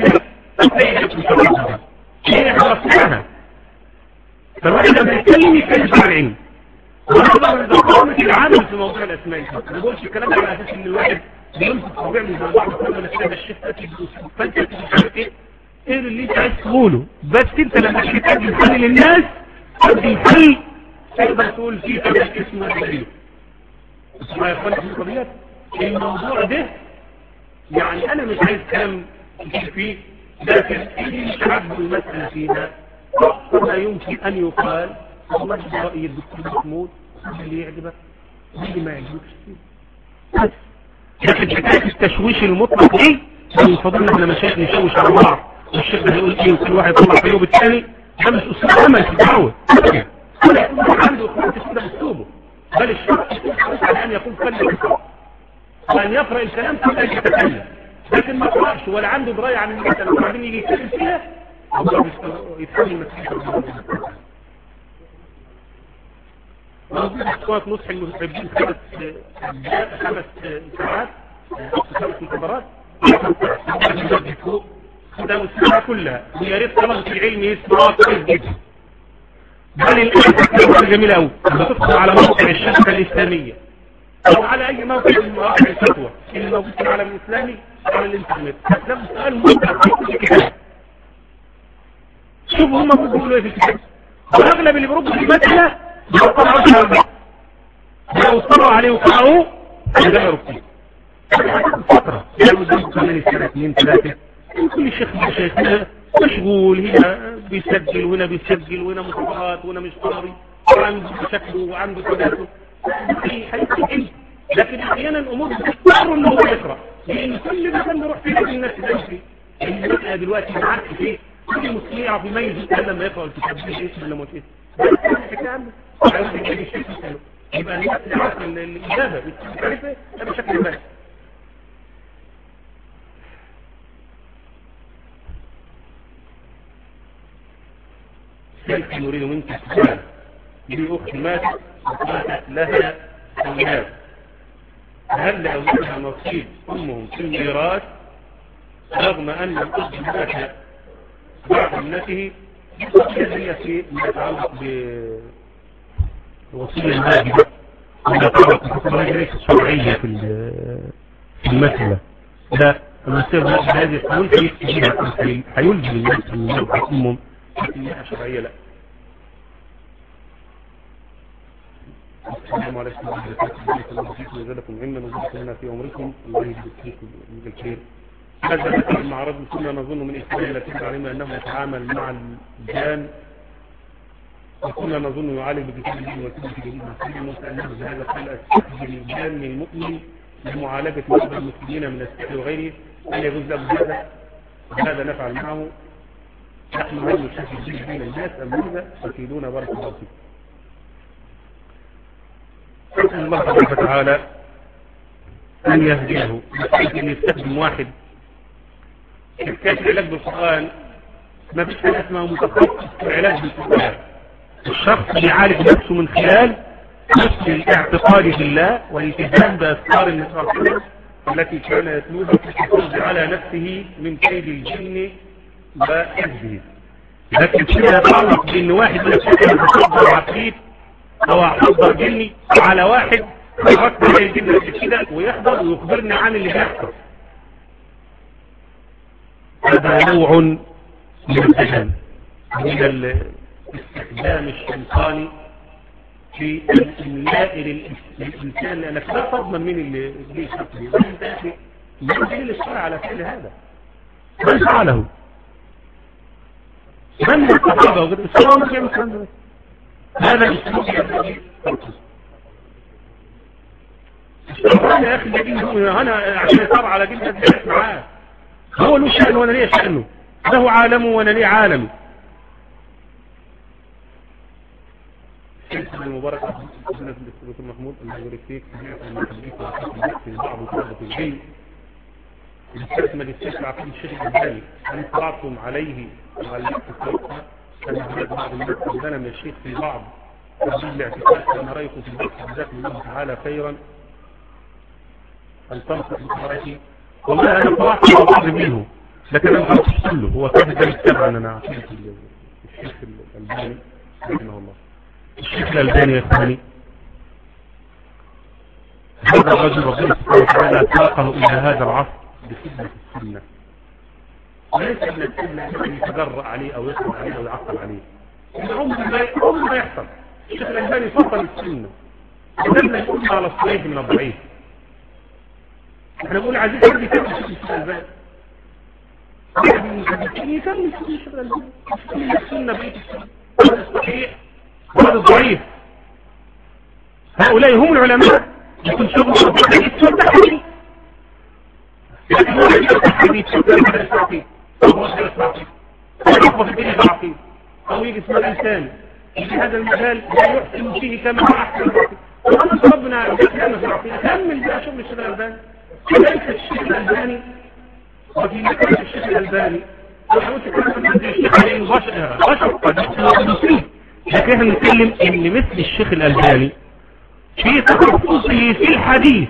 هي خلصناها. فالواحد لما يتكلم يتكلم عن العلم ونظر لضخامه العمل في موضوع الاسماء الحسنى. ما بقولش الكلام ده على اساس ان الواحد بيمسك وبيعمل زي بعض كل ما كده الشيخ تاتي باسلوب فانت مش ايه ايه اللي انت عايز تقوله. بس انت لما تيجي تقدم حل للناس تقدم حل تقدر تقول فيه كده اسمه دليل. اسمع يا اخواني في القضيه الموضوع ده يعني انا مش عايز كلام كتير فيه لكن اللي مش عاجبه المساله فيها ما يمكن ان يقال والله ده راي الدكتور محمود اللي يعجبك واللي ما يعجبكش بس. لكن حكايه التشويش المطلق ايه من فضلنا احنا مشايخ نشوش على بعض والشيخ هيقول ايه وكل واحد يطلع في يوم الثاني ده مش اسلوب عمل في الدعوه. كل واحد عنده اخوات كده اسلوبه بل الشرع على ان يكون فن وان يقرا الكلام قبل ان يتكلم لكن ما قراش ولا عنده درايه عن المساله وبعدين يجي يتكلم فيها الله يتحمل المسؤوليه. موجود اخوات نصح المحبين خمس خمس ساعات خمس محاضرات ده الساعه كلها ويا ريت طلبه العلم يسمعوا كويس جدا. بل الآن جميلة أوي لما تدخل على موقع الشبكة الإسلامية او على اي موقع من مواقع الفتوى اللي موجود في العالم الاسلامي على الانترنت هتلاقوا سؤال ممتع في الكتاب. شوفوا هم بيقولوا ايه في الكتاب، واغلب اللي بيردوا في المساله بيطلعوا على لو اصطروا عليه وقعوه هيغيروا فيه فتره يعني قدام ثمانية سنه اثنين ثلاثه. كل شيخ شيخنا مشغول، هنا بيسجل وهنا بيسجل وهنا مخطوطات وهنا مش فاضي وعنده شكله وعنده كذاته هيسجل. لكن احيانا الامور بتضطر انه هو يقرا، لان كل مكان بيروح فيه الناس تمشي. المساله دلوقتي معاك فيه كل مسلم يعرف يميز لما يقرا الكتاب ده اسم ولا مش اسم. يبقى الناس اللي عارفه الاجابه بتعرفها بشكل ما. كيف نريد منك سؤال لأخت ماتت وماتت لها أولاد، هل لأولادها نصيب أمهم في الميراث رغم أن الأب مات بعد ابنته؟ هي في ما يتعلق بوصية الواجبة وما يتعلق بالمجلس الشرعية في المسألة. لا، المسألة بهذه القانون هيلزم الناس أن يربع أمهم الناحية الشرعية. لا. السلام عليكم ورحمة الله وبركاته. وجزاكم علما وجزاكم لنا في عمركم، الله يجزيكم فيكم بالخير. هذا ذكر المعرض كنا نظن من إسرائيل التي تعلم أنه يتعامل مع الجان، وكنا نظن يعالج بكتاب الدين وكتاب الجديد المسلمين وسألناه بهذا قال استخدم الجان المؤمن لمعالجة بعض المسلمين من السحر وغيره، هل يجوز له هذا؟ وهذا نفعل معه. نحن هل نشاهد به بين الناس أم ماذا؟ تفيدون بارك الله فيكم. أسأل الله سبحانه وتعالى أن يهديه. أن يستخدم واحد كيف العلاج بالقرآن، ما فيش حاجة اسمها متخصص في العلاج بالقرآن. الشخص يعالج نفسه من خلال نفس الاعتقاد بالله والالتزام بأذكار النبي صلى الله عليه وسلم التي كان يتلوها في الحفاظ على نفسه من كيد الجن وحزبه. لكن كده يتعلق بان واحد من الشيطان يحضر عفريت او يحضر جني على واحد يحط زي الجن كده ويحضر ويخبرني عن اللي بيحصل، هذا نوع من الجهل، من الاستخدام الشيطاني في الإملاء للإنسان، لأنك لا تضمن من اللي بيشرك به. من دليل الشرع على فعل هذا؟ من فعله؟ من الصحابة وغير الصحابة كانوا يفعلون هذا الاسلوب الذي تركز. استغربنا يا أخي الذين أنا عشان يصار على جلد الناس معاه، هو له شأن وأنا ليه شأنه، له عالم وأنا ليه عالمي. السنة المباركة سنة الدكتور محمود الله يبارك فيك في بعض طلبة العلم الاستاذ ماجستير في عقيدة الشيخ الألباني، هل اطلعتم عليه وعلقت الصوت أن هناك بعض الناس عندنا من الشيخ في بعض تبديل الاعتقاد أن رأيكم في الوقت جزاكم الله تعالى خيرا أن تنصح بقراءتي؟ والله أنا قرأت على بعض منه لكن أنا قرأت كله، هو كان ده يتبع أن أنا عقيدة الشيخ الألباني رحمه الله. الشيخ الألباني يا إخواني هذا الرجل ربنا سبحانه وتعالى ساقه إلى هذا العصر بخدمة السنة، وليس من السنة الذي يتجرأ عليه أو يصبر عليه أو يعقل عليه. عمر ما يحصل. الشيخ الألباني فصل السنة ودلنا الأمة على الصحيح من الضعيف. احنا بنقول عزيز حد يكمل الشيخ الألباني، يكمل الشيخ الألباني يكمل السنة بيت السنة الصحيح وهذا الضعيف. هؤلاء هم العلماء يكون شغل الحديث والتحديث، لكن هو الحديث والتحديث أو يجي اسم الإنسان في هذا المجال لا يحسن فيه كما أحسن. وأنا ربنا يحسن في العقيدة كمل بقى شغل الشيخ الألباني. كذلك الشيخ الألباني وفي مكان الشيخ الألباني وحاولت كلمة الشيخ الألباني بشر قد يصيب، لكن احنا نتكلم ان مثل الشيخ الألباني في تخصصه في الحديث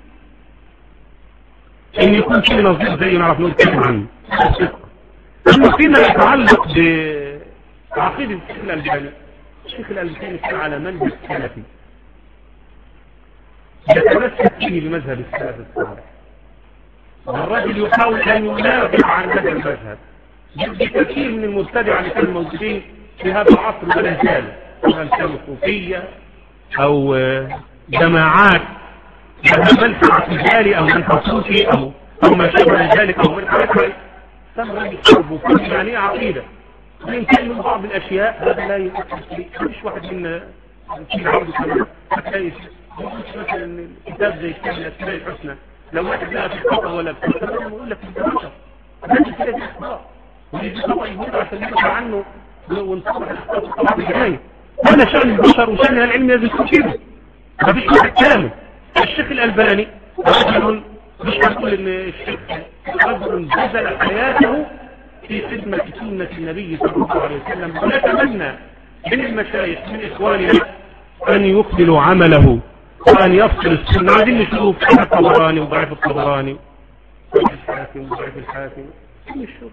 ان يكون في نظير زي نعرف نتكلم عنه. اما فيما يتعلق بعقيدة الشيخ الألباني، الشيخ الألباني كان على منهج سلفي يتمثل التسليم بمذهب السلف الصالح، والرجل يحاول أن ينافع عن هذا المذهب. كثير من المبتدعة اللي كانوا موجودين في هذا العصر ولا زالوا، سواء كانوا صوفية أو جماعات لها منحى اعتزالي أو منحى صوفي أو أو ما شابه ذلك أو منحى تم الحرب وكل يعني عقيدة. يمكن من بعض الأشياء هذا لا يؤثر، مش واحد من في عرض كمان هتلاقي مثلا كتاب زي كتاب الأسماء الحسنى لو واحد لقى في خطأ ولا في خطأ يقول لك في الدراسة لازم كده دي اخطاء ويجي خطأ يقول عشان يرجع عنه ونصبح الاخطاء طبعا بالجاية. وانا شأن البشر وشأن العلم لازم يكون كده، ما فيش واحد كامل. الشيخ الألباني رجل مش هنقول ان الشيخ رجل بذل حياته في خدمة سنة النبي صلى الله عليه وسلم، ونتمنى من المشايخ من إخواننا أن يكملوا عمله وأن يفصل السنة. عايزين نشوف ضعيف الطبراني وضعيف الطبراني ضعيف الحاكم وضعيف الحاكم نشوف.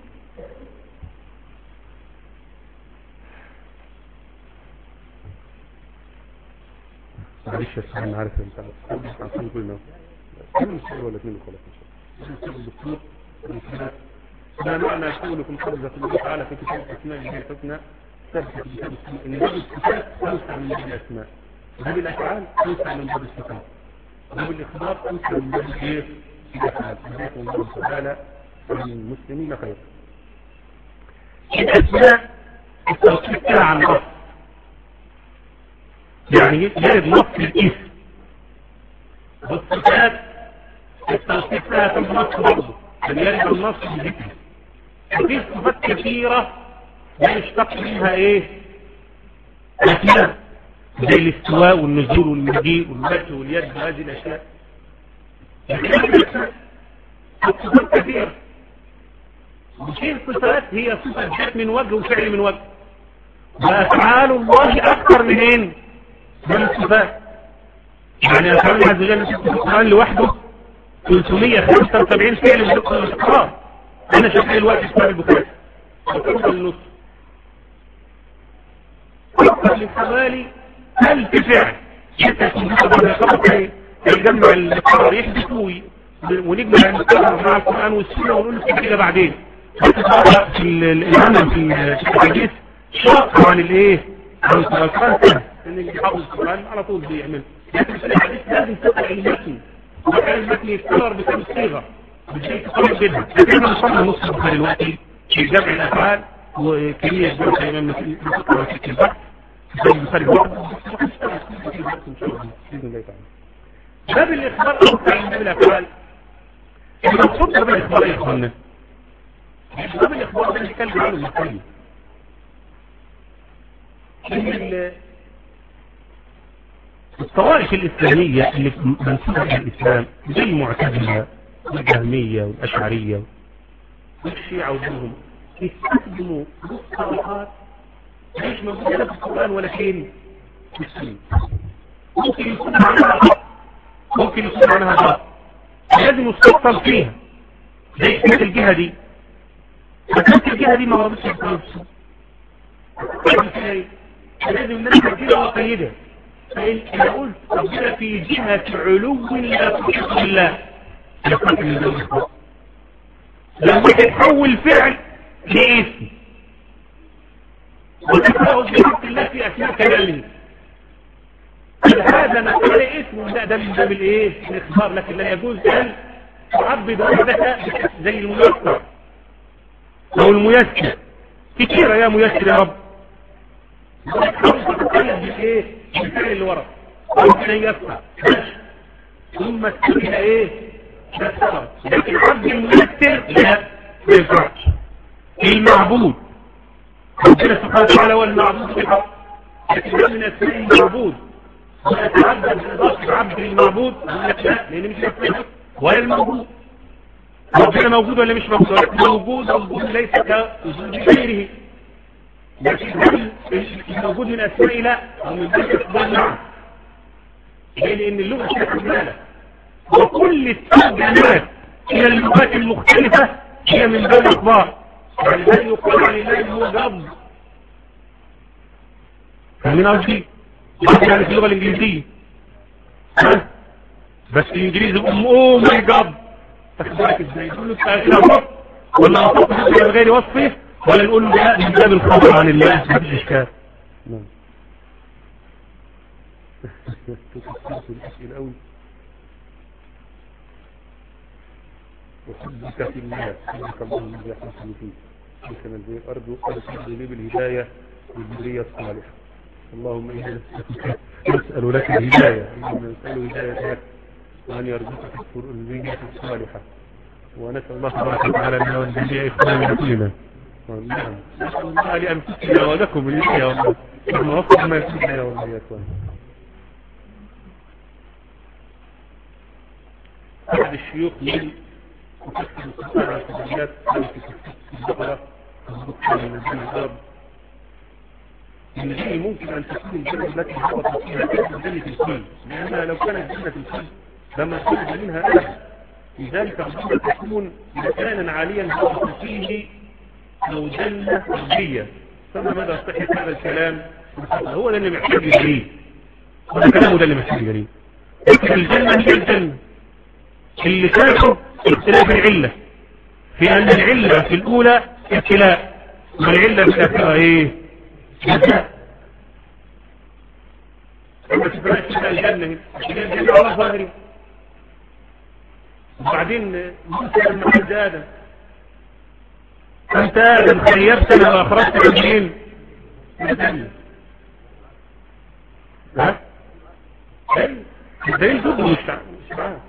معلش يا سيدي انا عارف انت عارفين كلنا كم سؤال ولا اثنين وخلاص ان شاء الله. الدكتور ما معنى قولكم حفظة الله تعالى في كتاب الاسماء الله الحسنى ثبت في كتاب الاسماء ان باب الصفات اوسع من باب الاسماء، باب الافعال اوسع من باب الصفات، باب الاخبار اوسع من باب الايه الافعال. جزاكم الله تعالى المسلمين خير. الاسماء التوقيت عن نص، يعني يرد نص الاسم، والصفات التوقيت لها في النص برضه يعني يرد النص بذكر. في صفات كثيرة يشتق منها ايه اسماء زي الاستواء والنزول والمجيء والمجد واليد وهذه الاشياء. صفات كثيرة وفي الصفات هي صفة ذات من وجه وفعل من وجه، وافعال الله اكثر من ايه من الصفات. يعني افعال الله عز وجل في القرآن لوحده ثلاثمية وخمسة وسبعين فعل من الاقرار. انا شايف الوقت اسمها البخاري وتوصل النص اكثر من حوالي ألف فعل يجمع القرار يحدثوا ونجمع المقرر مع القرآن والسنة ونقول لكم كده بعدين. في العمل في الحديث شاق عن الايه عن القرآن سنة ان اللي حافظ القرآن على طول بيعمل، لكن في الحديث لازم تقرأ المتن وقرأ المتن يتكرر بكم صيغة بشيء قريب جدا. لكن احنا وصلنا نص البخاري دلوقتي في جمع الافعال وكمية جمع الامام من فقرة في البحث زي البخاري باب الاخبار اوسع من باب الافعال. المقصود باب الاخبار يا اخوانا باب الاخبار ده نتكلم عنه المقصود الطوائف الاسلامية اللي منسوبة الى الاسلام زي المعتزلة والجهمية والأشعرية والشيعة وغيرهم يستخدموا مصطلحات مش موجودة في القرآن ولا فين في السنة. ممكن يكون عنها ممكن يكون عنها غلط لازم يستفصل فيها زي كانت الجهة دي فكانت الجهة دي ما وردتش في القرآن لازم نرجع كده وقيدة. فإن قلت ربنا في جهة علو لا تحيط بالله لما تتحول فعل لاسم وتتحول بحق الله في أثناء كلامه هذا نقول اسم لا ده من باب الايه الاخبار، لكن لا يجوز ان تعبد وحدك زي الميسر او الميسر كتيرة يا ميسر يا رب تتكلم بالايه بالفعل اللي ورا ربنا يسر ثم تسميها ايه لكن العبد الميسر لا ما ينفعش. المعبود ربنا سبحانه وتعالى هو المعبود بالحق، لكن من اسماء المعبود ويتعبد باضافه العبد للمعبود لان مش مفهوم ولا الموجود. ربنا موجود ولا مش موجود؟ موجود موجود ليس كوجود غيره، لكن الموجود من اسماء لا ومن ذلك نعم لان اللغه شكلها وكل الترجمات الى اللغات المختلفة هي من باب الاخبار. يعني هل يقال عن الله هو جرب فمن قصدي يعني في اللغة الانجليزية بس الانجليزي بقوم اوه ماي جاد. تخبرك ازاي؟ تقول له انت ولا نصف من غير وصفه، ولا نقول له لا من باب الخبر عن الله مفيش اشكال. نعم. الاسئله قوي. وحبك في الله، حبك الله الذي يحسن فيه، كما الذي ارجو ارسل لي بالهدايه والذريه الصالحه. اللهم انا نسال لك الهدايه، اللهم نسال هدايتك وان يرزقك الذريه الصالحه، ونسال الله تبارك وتعالى لنا ولجميع اخواننا كلنا. نعم. نسال الله لانفسنا ولكم الهدايه والله. نحن وفق ما يكون لنا والله يا اخوان. احد الشيوخ من وتكتب القرآن على التدريات في البقرة والبقرة من الجنة الأرض. الجنة ممكن أن تكون الجنة التي هبطت فيها الجنة الكل، لأنها لو كانت جنة الكل لما خرج منها أهل، لذلك ربما تكون مكانا عاليا هبط فيه لو جنة أرضية. فما مدى صحة هذا الكلام؟ هو ده اللي محتاج يجريه، هذا كلامه ده اللي محتاج يجريه. لكن الجنة هي الجنة اللي كانت اختلاف العلة، في أن العلة في الأولى ابتلاء، والعلة في الأخيرة إيه؟ جزاء. لما تبقى الجنة الجنة على ظاهري. وبعدين موسى لما حد آدم، أنت آدم خيبتنا وأخرجت منين؟ من الجنة. ها؟ ايه؟ الدليل ضده مش معاه.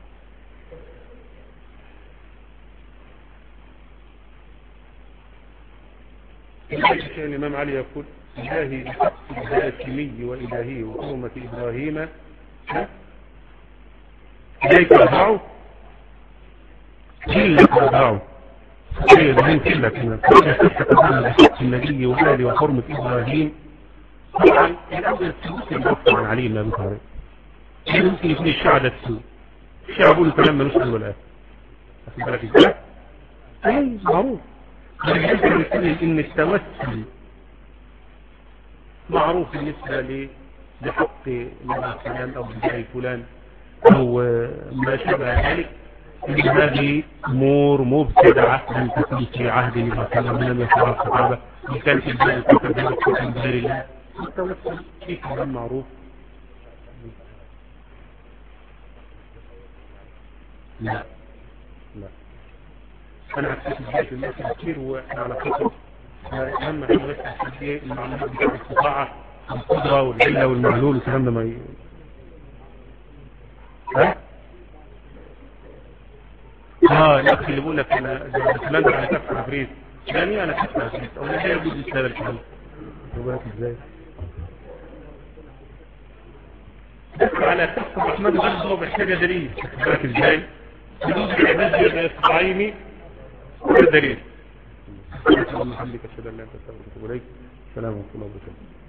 الإمام علي يقول إلهي بحق الهاشمي وإلهي وحرمة إبراهيم إليك أربعه كلك أربعه من كلك من بحق النبي وآله وحرمة إبراهيم. طبعا الأول السلوك المعفو عن علي بن أبي طالب يمكن يكون الشعب ده السلوك، الشعب يقول الكلام ملوش أول ولا آخر. أخذ بالك إزاي؟ أي معروف. إن التوسل معروف بالنسبة لي بحق نبي فلان أو بجاي فلان أو ما شابه ذلك، إن هذه أمور مبتدعة من تكون في عهد النبي صلى الله عليه وسلم يفعل الصحابة، إن كان في البلد تكون من غير الله. التوسل في كلام معروف. لا لا أنا أكتب الجيش الناس كتير وإحنا على خطر. أهم حاجة بس الشيء المعلومات بتاع الاستطاعة القدرة والعلة والمعلول والكلام ده ما ي... ها؟ اه الأخ اللي بيقول لك أنا فلان على كف عفريت، يعني أنا كف عفريت أو لا يجوز هذا الكلام. يقول لك إزاي؟ على كف الرحمن برضه محتاجة دليل. يقول لك إزاي؟ بدون العباد الصعيمي كل دليل. اللهم حمدك اشهد ان لا اله الا انت استغفرك واتوب اليك. السلام عليكم ورحمه الله وبركاته.